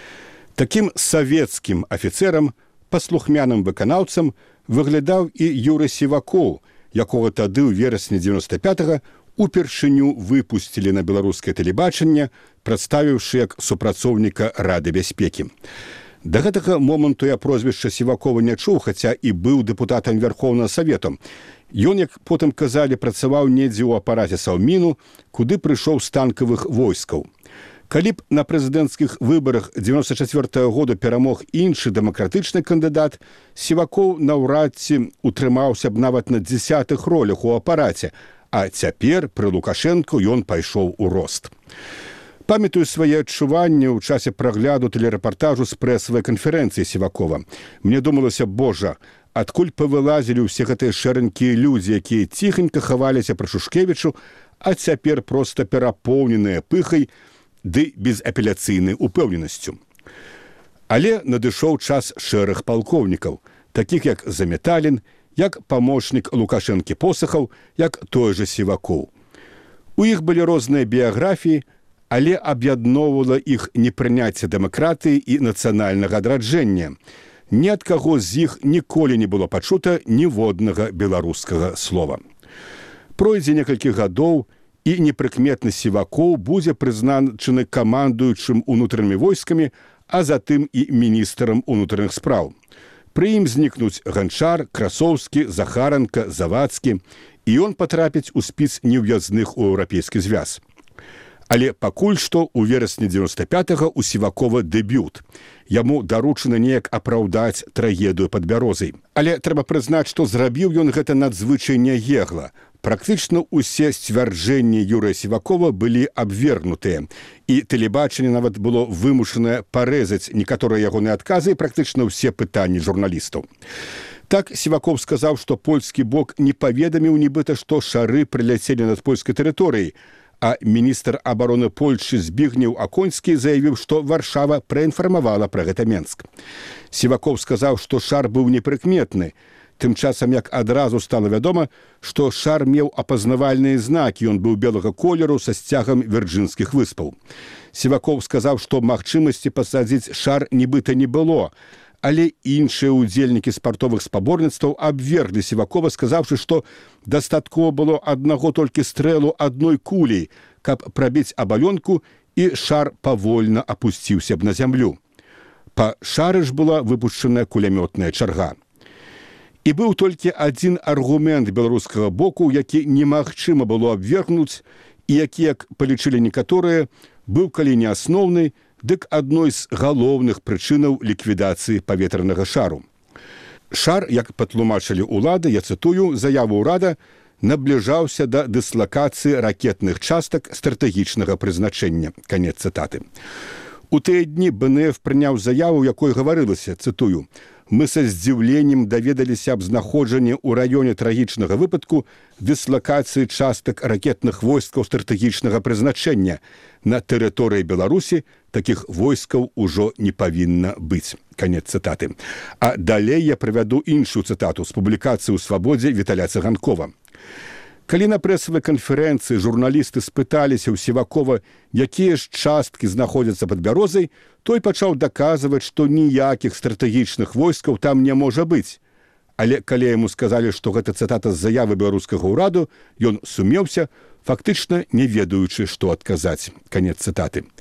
S2: Такім савецкім афіцэрам, паслухмяным выканаўцам выглядаў і Юрый Сівакоў, якога тады ў верасні 95-го упершыню выпусцілі на беларускае тэлебачанне, прадставіўшы як супрацоўніка Рады бяспекі. Да гэтага моманту я прозвішча Сівакова не чуў, хаця і быў дэпутатам Вярхоўнага Савету. Ён, як потым казалі, працаваў недзе ў апараце Саўміну, куды прыйшоў з танкавых войскаў. Калі б на прэзідэнцкіх выбарах 94-го года перамог іншы дэмакратычны кандыдат, Сівакоў наўрад ці утрымаўся б нават на 10-х ролях у апараце, а цяпер пры Лукашэнку ён пайшоў у рост. Памятаю свае адчуванні ў часе прагляду тэлерэпартажу з прэсавай канферэнцыі Сівакова. Мне думалася, божа, адкуль павылазілі ўсе гэтыя шэранькія людзі, якія ціхенька хаваліся пры Шушкевічу, а цяпер проста перапоўненыя пыхай ды безапеляцыйнай упэўненасцю. Але надышоў час шэрых палкоўнікаў, такіх як Заметалін, як памочнік Лукашэнкі Посахаў, як той жа Сівакоў. У іх былі розныя біяграфіі, але аб'ядноўвала іх непрыняцце дэмакратыі і нацыянальнага адраджэння. Ні ад каго з іх ніколі не было пачута ніводнага беларускага слова. Пройдзе некалькі гадоў, і непрыкметны Сівакоў будзе прызначаны камандуючым унутранымі войскамі, а затым і міністрам унутраных спраў. Пры ім знікнуць Ганчар, Красоўскі, Захаранка, Завадскі, і ён патрапіць у спіс неўязных у Еўрапейскі звяз. Але пакуль што ў верасні 95-го у Сівакова дэбют. Яму даручана неяк апраўдаць трагедыю пад Бярозай. Але трэба прызнаць, што зрабіў ён гэта надзвычай няегла. Практычна ўсе сцвярджэнні Юрыя Сівакова былі абвергнутыя, і тэлебачанне нават было вымушанае парэзаць некаторыя ягоныя адказы і практычна ўсе пытанні журналістаў. Так Сіваков сказаў, што польскі бок не паведаміў нібыта, што шары прыляцелі над польскай тэрыторыяй, а міністр абароны Польшчы Збігнеў Аконскі заявіў, што Варшава праінфармавала пра гэта Менск. Сіваков сказаў, што шар быў непрыкметны. Тым часам, як адразу стала вядома, што шар меў апазнавальныя знакі, ён быў белага колеру са сцягам Вірджынскіх выспаў. Сіваков сказаў, што магчымасці пасадзіць шар нібыта не было, але іншыя ўдзельнікі спартовых спаборніцтваў абверглі Сівакова, сказаўшы, што дастаткова было аднаго толькі стрэлу адной кулей, каб прабіць абалёнку, і шар павольна апусціўся б на зямлю. Па шары ж была выпушчаная кулямётная чарга. І быў толькі адзін аргумент беларускага боку, які немагчыма было абвергнуць, і які, як палічылі некаторыя, быў калі не асноўны, дык адной з галоўных прычынаў ліквідацыі паветранага шару. Шар, як патлумачылі ўлады, я цытую, заяву ўрада, набліжаўся да дыслакацыі ракетных частак стратэгічнага прызначэння. Канец цытаты. У тыя дні БНФ прыняў заяву, якой гаварылася, цытую, «Мы са здзіўленнем даведаліся аб знаходжанні ў раёне трагічнага выпадку дыслакацыі частак ракетных войскаў стратэгічнага прызначэння. На тэрыторыі Беларусі такіх войскаў ужо не павінна быць». Канец цытаты. А далей я прывяду іншую цытату з публікацыі ў «Свабодзе» Віталя Цыганкова. Калі на прэсавай канферэнцыі журналісты спыталіся ў Сівакова, якія ж часткі знаходзяцца пад Бярозай, той пачаў даказваць, што ніякіх стратэгічных войскаў там не можа быць. Але калі яму сказалі, што гэта цытата з заявы беларускага ўраду, ён сумеўся, фактычна не ведаючы, што адказаць. Канец цытаты.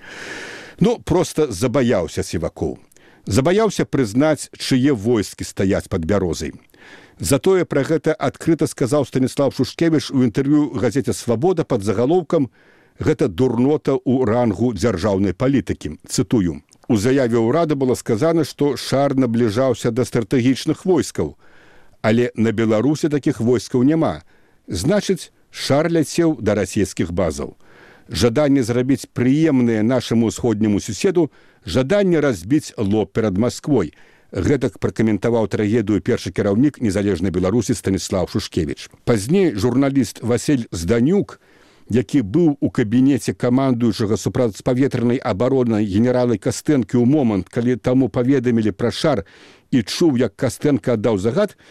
S2: Проста забаяўся Сівакоў. Забаяўся прызнаць, чые войскі стаяць пад Бярозай. Затое пра гэта адкрыта сказаў Станіслав Шушкевіч у інтэрв'ю газеце «Свабода» пад загалоўкам «Гэта дурнота ў рангу дзяржаўнай палітыкі». Цытую. У заяве ўрада было сказана, што шар набліжаўся да стратэгічных войскаў, але на Беларусі такіх войскаў няма. Значыць, шар ляцеў да расійскіх базаў. Жаданне зрабіць прыемнае нашаму ўсходняму суседу, жаданне разбіць лоб перад Масквой. Гэтак пракаментаваў трагедыю першы кіраўнік незалежнай Беларусі Станіслав Шушкевіч. Пазней журналіст Васіль Зданюк, які быў у кабінеце камандуючага супрацьпаветранай абароны генерала Кастэнкі ў момант, калі таму паведамілі пра шар і чуў, як Кастэнка аддаў загад,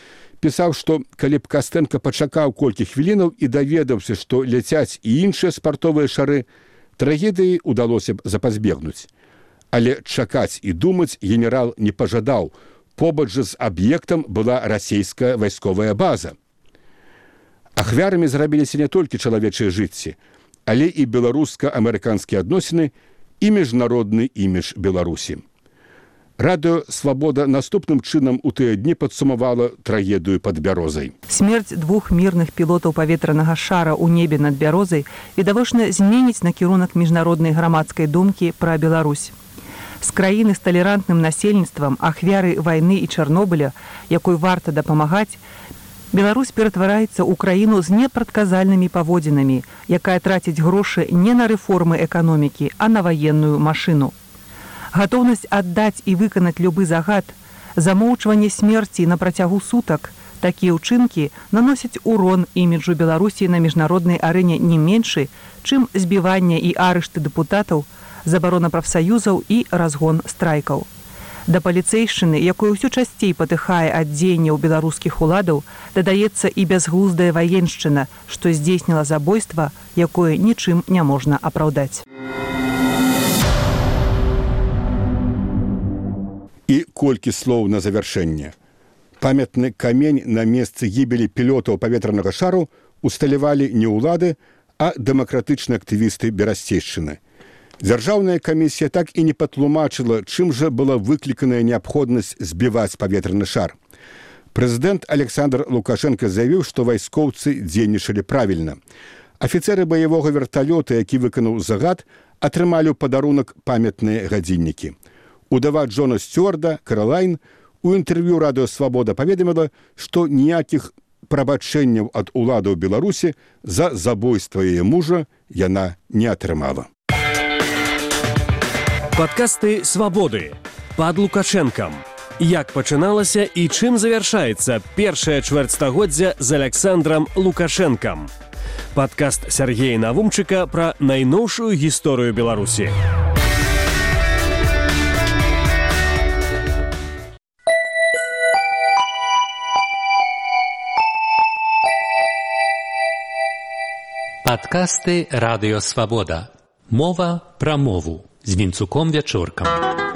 S2: пісаў, што калі б Кастэнка пачакаў колькі хвілінаў і даведаўся, што ляцяць і іншыя спартовыя шары, трагедыі ўдалося б запазбегнуць. Але чакаць і думаць генерал не пажадаў. Побач жа з аб'ектам была расійская вайсковая база. Ахвярамі зрабіліся не толькі чалавечыя жыцці, але і беларуска-амерыканскія адносіны і міжнародны імідж Беларусі. Радыё «Свабода» наступным чынам у тыя дні падсумавала трагедыю пад Бярозай.
S6: Смерць двух мірных пілотаў паветранага шара ў небе над Бярозай відавочна зменіць накірунак міжнароднай грамадскай думкі пра Беларусь. З краіны з талерантным насельніцтвам, ахвяры вайны і Чарнобыля, якой варта дапамагаць, Беларусь ператвараецца ў краіну з непрадказальнымі паводзінамі, якая траціць грошы не на рэформы эканомікі, а на ваенную машыну. Гатоўнасць аддаць і выканаць любы загад, замоўчванне смерці на працягу сутак, такія ўчынкі наносяць урон іміджу Беларусі на міжнароднай арэне не меншы, чым збіванне і арышты дэпутатаў, забарона прафсаюзаў і разгон страйкаў. Да паліцэйшчыны, якой усё часцей патыхае ад дзеянняў беларускіх уладаў, дадаецца і бязглуздая ваеншчына, што здзейсніла забойства, якое нічым не можна апраўдаць.
S2: І колькі слоў на завяршэнне. Памятны камень на месцы гібелі пілотаў паветранага шару усталявалі не ўлады, а дэмакратычныя актывісты берасцейшчыны. Дзяржаўная камісія так і не патлумачыла, чым жа была выкліканая неабходнасць збіваць паветраны шар. Прэзідэнт Александр Лукашенко заявіў, што вайскоўцы дзейнічалі правільна. Афіцэры баявога верталёта, які выканаў загад, атрымалі ў падарунак памятныя гадзіннікі. Удава Джона Стюарда, Каролайн, у інтэрв'ю радыё «Свабода» паведаміла, што ніякіх прабачэнняў ад уладаў Беларусі за забойства яе мужа яна не атрымала.
S1: Падкасты «Свабоды» пад Лукашэнкам. Як пачыналася і чым завяршаецца першае чвэрцьстагоддзя з Александрам Лукашэнкам. Падкаст Сяргея Навумчыка пра найноўшую гісторыю Беларусі.
S7: Падкасты «Радыё Свабода». Мова пра мову. З Вінцуком Вячоркам.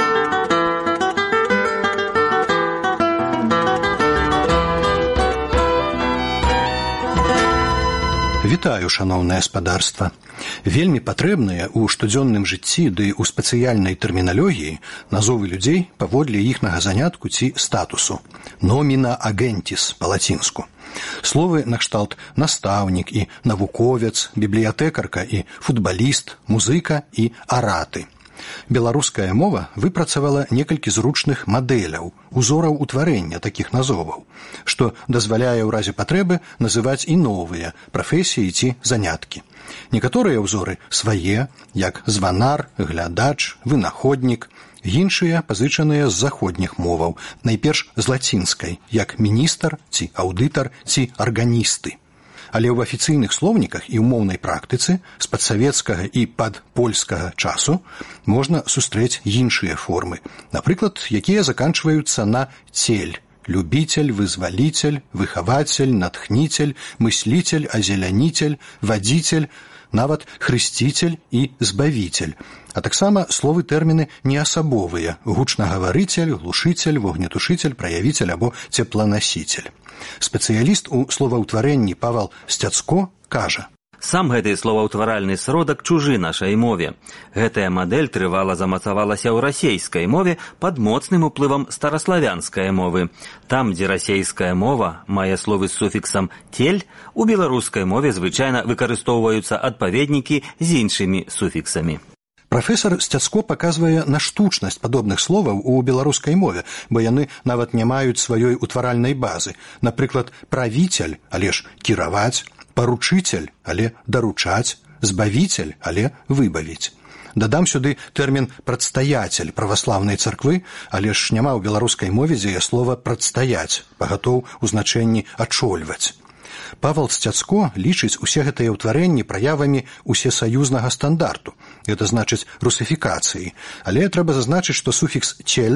S8: Вітаю, шаноўнае спадарства. Вельмі патрэбныя ў штодзённым жыцці ды ў спецыяльнай тэрміналогіі назовы людзей паводле іхнага занятку ці статусу. Номіна агентіс па-лацінску. Словы накшталт настаўнік і навуковец, бібліятэкарка і футбаліст, музыка і араты. Беларуская мова выпрацавала некалькі зручных мадэляў, узораў утварэння такіх назоваў, што дазваляе ў разе патрэбы называць і новыя прафесіі ці заняткі. Некаторыя ўзоры свае, як званар, глядач, вынаходнік, іншыя пазычаныя з заходніх моваў, найперш з лацінскай, як міністр ці аўдытар ці арганісты. Але ў афіцыйных слоўніках і ў моўнай практыцы з падсавецкага і падпольскага часу можна сустрэць іншыя формы, напрыклад, якія заканчваюцца на «цель» – любитель, вызвалитель, выхаватель, натхнитель, мыслитель, озелянитель, водитель, нават хрысцитель і збавитель. А таксама словы-тэрміны неасабовыя – гучнагаварыцель, глушитель, вогнетушитель, праявитель або цепланаситель. Спецыяліст у словаўтварэнні Павал Сцяцко кажа:
S9: Сам гэты словаўтваральны сродак чужы нашай мове. Гэтая мадэль трывала замацавалася ў расейскай мове пад моцным уплывам стараславянскай мовы. Там, дзе расейская мова мае словы з суфіксам «тель», у беларускай мове звычайна выкарыстоўваюцца адпаведнікі з іншымі суфіксамі.
S8: Прафесар Сцяцко паказвае на штучнасць падобных словаў у беларускай мове, бо яны нават не маюць сваёй утваральнай базы. Напрыклад, правіцель, але ж кіраваць, паручыцель, але даручаць, збавіцель, але выбавіць. Дадам сюды тэрмін «прадстаяцель» праваслаўнай царквы, але ж няма ў беларускай мове дзея слова «прадстаяць», пагатоў у значэнні «ачольваць». Павал Сцяцко лічыць усе гэтыя ўтварэнні праявамі усесаюзнага стандарту, гэта значыць русыфікацыі, але трэба зазначыць, што суфікс «цель»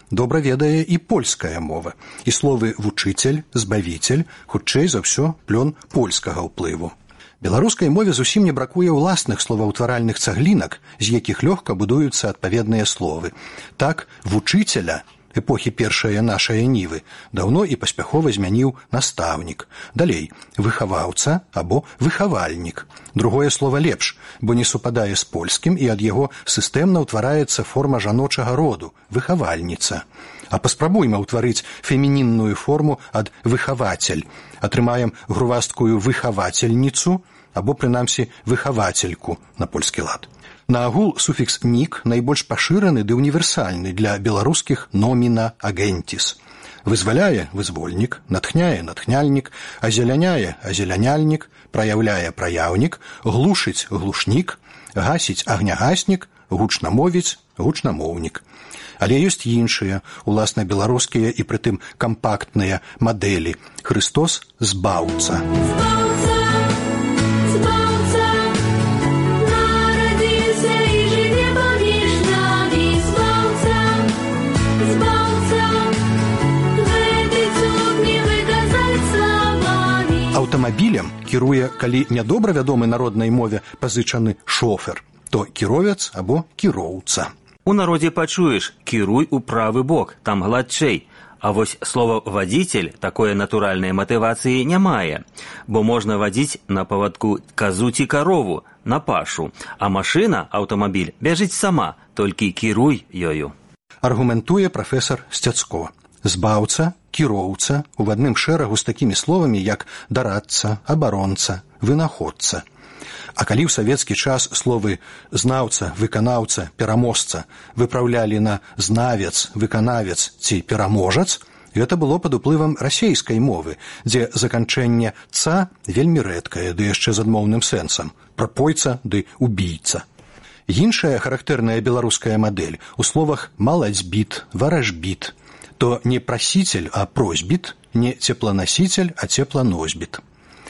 S8: добра ведае і польская мова, і словы «вучыцель», «збавіцель» хутчэй за ўсё плён польскага ўплыву. Беларускай мове зусім не бракуе ўласных словаўтваральных цаглінак, з якіх лёгка будуюцца адпаведныя словы. Так, «вучыцеля» эпохі першае нашае нівы даўно і паспяхова змяніў настаўнік. Далей, выхаваўца або выхавальнік. Другое слова лепш, бо не супадае з польскім і ад яго сістэмна ўтвараецца форма жаночага роду – выхавальніца. А паспрабуйма ўтварыць фемінінную форму ад выхавацель. Атрымаем грувасткую выхавацельніцу або, прынамсі, выхавацельку на польскі лад. Наагул суфікс «нік» найбольш пашыраны ды універсальны для беларускіх номіна агентіс. Вызваляе – вызвольнік, натхняе – натхняльнік, азеляняе – азеляняльнік, праяўляе – праяўнік, глушыць – глушнік, гасіць – агнягаснік, гучнамовіць – гучнамоўнік. Але ёсць іншыя, уласна беларускія і прытым кампактныя мадэлі. Хрыстос – збаўца. Аўтамабілем кіруе, калі нядобра вядомы народнай мове пазычаны шофер, то кіровец або кіроўца.
S9: У народзе пачуеш «кіруй у правы бок», там гладчэй. А вось слова «вадзіцель» такое натуральнай матывацыі не мае, бо можна вадзіць на павадку казу ці карову, на пашу, а машына, аўтамабіль, бяжыць сама, толькі кіруй ёю.
S8: Аргументуе прафесар Сцяцко. Збаўца, кіроўца у адным шэрагу з такімі словамі, як дарадца, абаронца, вынаходца. А калі ў савецкі час словы «знаўца», «выканаўца», «пераможца» выпраўлялі на «знавец», «выканавец» ці «пераможац», гэта было пад уплывам расейскай мовы, дзе заканчэнне «ца» вельмі рэдкае, ды яшчэ з адмоўным сэнсам – прапойца ды убійца. Іншая характэрная беларуская мадэль у словах «маладзьбіт», «варажбіт». То не прасіцель, а просьбіт, не цепланасіцель, а цепланосьбіт.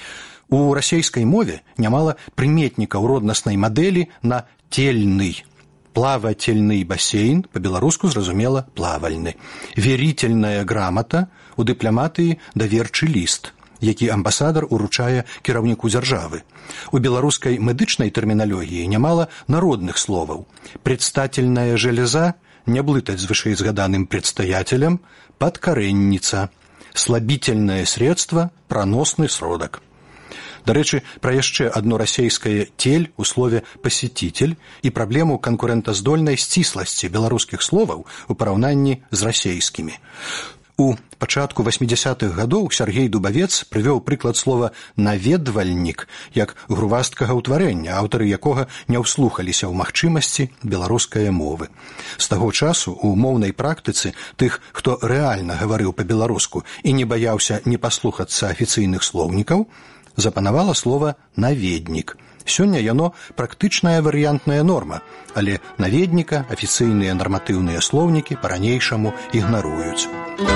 S8: У расейскай мове нямала прыметнікаў роднаснай мадэлі на тельны. Плавательны басейн, па-беларуску зразумела плавальны. Верительная грамата, у дыпламатыі даверчы ліст, які амбасадар уручае кіраўніку дзяржавы. У беларускай медычнай тэрміналогіі нямала народных словаў. Предстательная железа, не блытаць з вышэйзгаданым предстоятелем, подкоренница, слабительное средство, проносный сродак. Дарэчы, пра яшчэ адно расейскае «тель» у слове «пасетитель» і праблему канкурэнтаздольнай сцісласці беларускіх словаў у параўнанні з расейскімі. У пачатку 80-х гадоў Сяргей Дубавец прывёў прыклад слова «наведвальнік» як грувасткага ўтварэння, аўтары якога не ўслухаліся ў магчымасці беларускай мовы. З таго часу у моўнай практыцы тых, хто рэальна гаварыў па-беларуску і не баяўся не паслухацца афіцыйных слоўнікаў, запанавала слова «наведнік». Сёння яно практычная варыянтная норма, але наведніка афіцыйныя нарматыўныя слоўнікі па-ранейшаму ігнаруюць.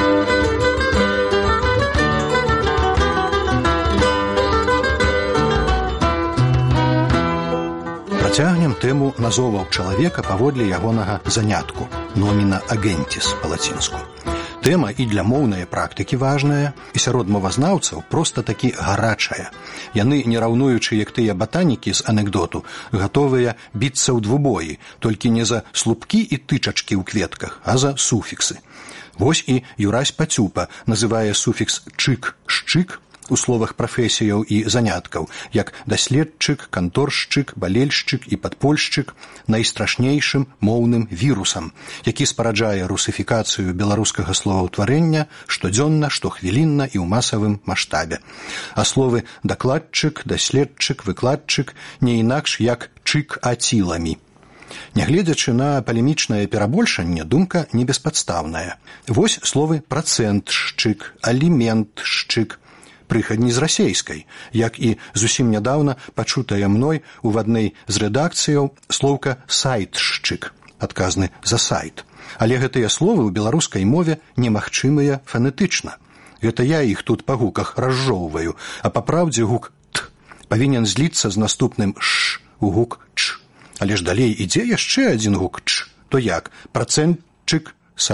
S8: Працягнем тэму назоваў чалавека паводле ягонага занятку – номіна агентіс па-лацінску. Тэма і для моўнай практыкі важная, і сярод мовазнаўцаў проста такі гарачая. Яны, не раўнуючы, як тыя батанікі з анекдоту, гатовыя біцца ў двубоі, толькі не за слупкі і тычачкі ў кветках, а за суфіксы. Вось і Юрась Пацюпа называе суфікс «чык», «шчык» у словах прафесіяў і заняткаў, як даследчык, канторшчык, балельшчык і падпольшчык найстрашнейшым моўным вірусам, які спараджае русыфікацыю беларускага словаўтварэння штодзённа, штохвілінна і ў масавым маштабе. А словы дакладчык, даследчык, выкладчык не інакш як чык-аціламі. Нягледзячы на палемічнае перабольшанне, думка не беспадстаўная. Вось словы працэнтшчык, аліментшчык, прыхадні з расейскай, як і зусім нядаўна пачутая мной у адной з рэдакцыяў слоўка «сайтшчык», адказны за сайт. Але гэтыя словы ў беларускай мове немагчымыя фанетычна. Гэта я іх тут па гуках разжоўваю, а па праўдзе гук «т» павінен зліцца з наступным «ш» у гук «ч». Але ж далей ідзе яшчэ адзін гук «ч». То як? Працэнтчык, сайт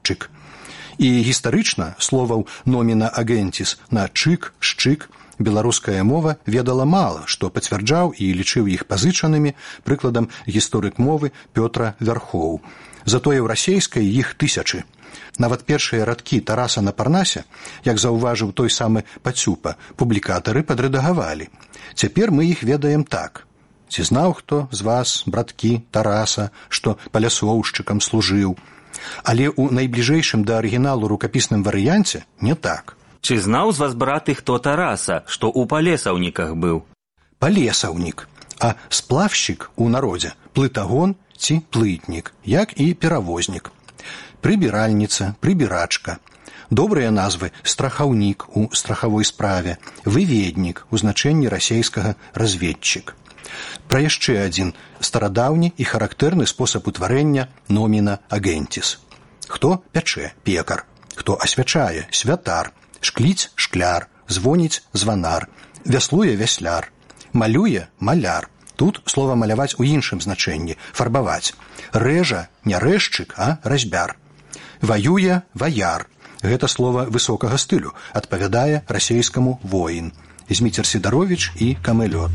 S8: наводчык. І гістарычна словаў «номіна агентіс» на «чык», «шчык» беларуская мова ведала мала, што пацвярджаў і лічыў іх пазычанымі, прыкладам гісторык мовы Пётра Вярхоў. Затое ў расейскай іх тысячы. Нават першыя радкі Тараса на Парнасе, як заўважыў той самы Пацюпа, публікатары падрэдагавалі. Цяпер мы іх ведаем так. Ці знаў хто з вас, браткі Тараса, што палясоўшчыкам служыў? Але ў найбліжэйшым да арыгіналу рукапісным варыянце не так.
S9: Ці знаў з вас, браты, хто Тараса, што ў палесаўніках быў?
S8: Палесаўнік, а сплавшчык у народзе плытагон ці плытнік, як і перавознік. Прыбіральніца, прыбірачка. Добрыя назвы страхаўнік у страхавой справе, выведнік у значэнні расейскага разведчык. Пра яшчэ адзін старадаўні і характэрны спосаб утварэння номіна агентіс. Хто пячэ – пекар, хто асвячае – святар, шкліць – шкляр, звоніць – званар, вяслуе – вясляр, малюе – маляр. Тут слова маляваць у іншым значэнні – фарбаваць. Рэжа – не рэжчык, а разьбяр. Ваюе – ваяр. Гэта слова высокага стылю, адпавядае расейскаму воін. Зміцер Сідаровіч і Камэлёт.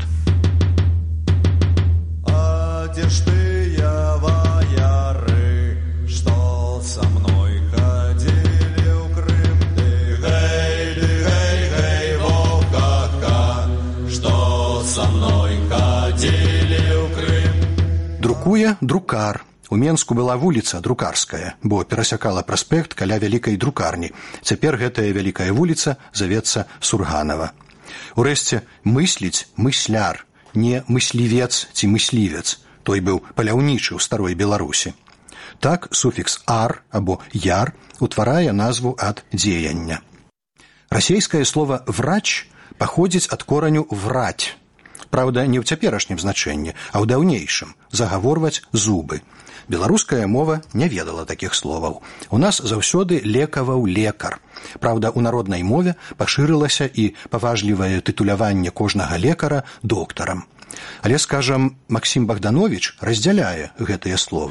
S10: Где ж ты, я, вояры, что со мной ходили в Крым? Ты, гей, Волга, что со мной ходили в Крым?
S8: Друкуе друкар. У Менску была вуліца Друкарская, бо перасякала праспект каля вялікай друкарні. Цяпер гэтая вялікая вуліца завецца Сурганава. Урэшце, мысліць мысляр, не мыслівец ці мыслівец. Той быў паляўнічы ў старой Беларусі. Так суфікс «ар» або «яр» утварае назву ад дзеяння. Расейскае слова «врач» паходзіць ад кораню «враць». Праўда, не ў цяперашнім значэнні, а ў даўнейшым – загаворваць зубы. Беларуская мова не ведала такіх словаў. У нас заўсёды лекаваў лекар. Праўда, у народнай мове пашырылася і паважлівае тытуляванне кожнага лекара доктарам. Але, скажам, Максім Богданович раздзяляе гэтыя словы.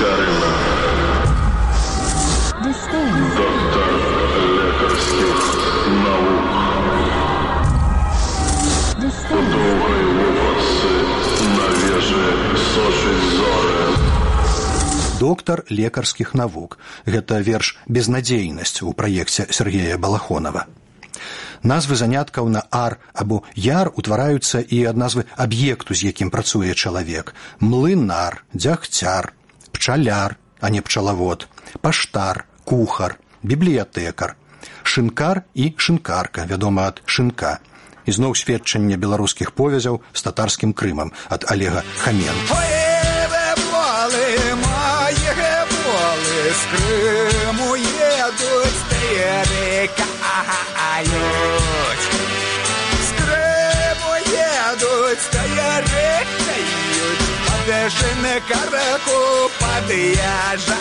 S11: Доктор лекарских наук. Доўгай вопратцы на вежы сочыць зоры.
S8: Доктар лекарскіх навук. Гэта верш «Безнадзейнасць» у праекце Сергея Балахонова. Назвы заняткаў на «ар» або «яр» утвараюцца і ад назвы аб'екту, з якім працуе чалавек. Млынар, дзягцяр, пчаляр, а не пчалавод, паштар, кухар, бібліятэкар, шынкар і шынкарка, вядома ад шынка. І зноў сведчанне беларускіх повязяў з татарскім Крымам ад Олега Хаменко.
S10: С Крыму едут, старикают. С Крыму едут, старикают. Подъезжай караку, подъезжают.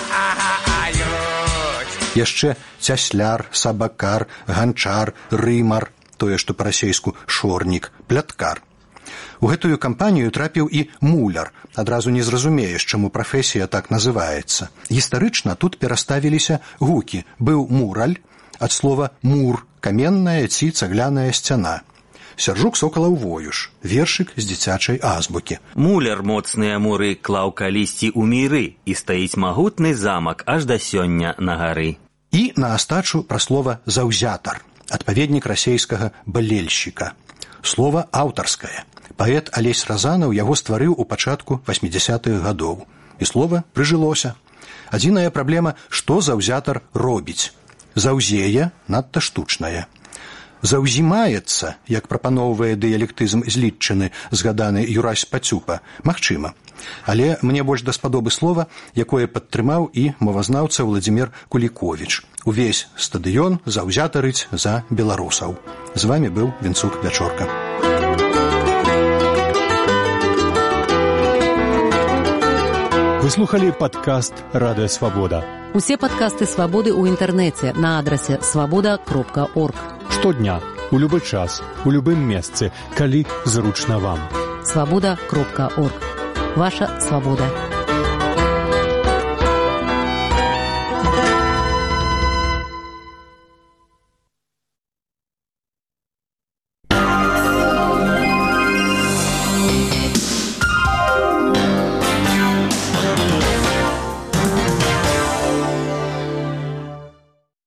S8: Яшчэ цясляр, сабакар, ганчар, рымар, тое, што па-расейску шорнік, пляткар. У гэтую кампанію трапіў і муляр. Адразу не зразумееш, чаму прафесія так называецца. Гістарычна тут пераставіліся гукі. Быў мураль, ад слова «мур» – каменная ці цагляная сцяна. Сяржук Сокалаў Воюш, вершык з дзіцячай азбукі.
S9: Муляр моцныя муры клаў калісьці ў міры, і стаіць магутны замак аж да сёння на гары.
S8: І на астачу пра слова «заўзятар», адпаведнік расейскага «балельшчыка». Слова аўтарскае. Паэт Алесь Разанаў яго стварыў у пачатку 80-х гадоў. І слова прыжылося. Адзіная праблема, што заўзятар робіць. Заўзее надта штучнае. Заўзімаецца, як прапаноўвае дыялектызм злітчыны, згаданы Юрась Пацюпа, магчыма. Але мне больш даспадобы слова, якое падтрымаў і мовазнаўца Владзімир Куліковіч. Увесь стадыён заўзятарыць за беларусаў. З вамі быў Вінцук Вячорка.
S12: Вы слухали падкаст «Радыё Свабода».
S13: Усе падкасты «Свабоды» ў інтэрнэце на адрасе свабода.орг.
S12: Штодня, у любы час, у любым месцы, калі зручна вам.
S13: Свабода.орг. Ваша свабода.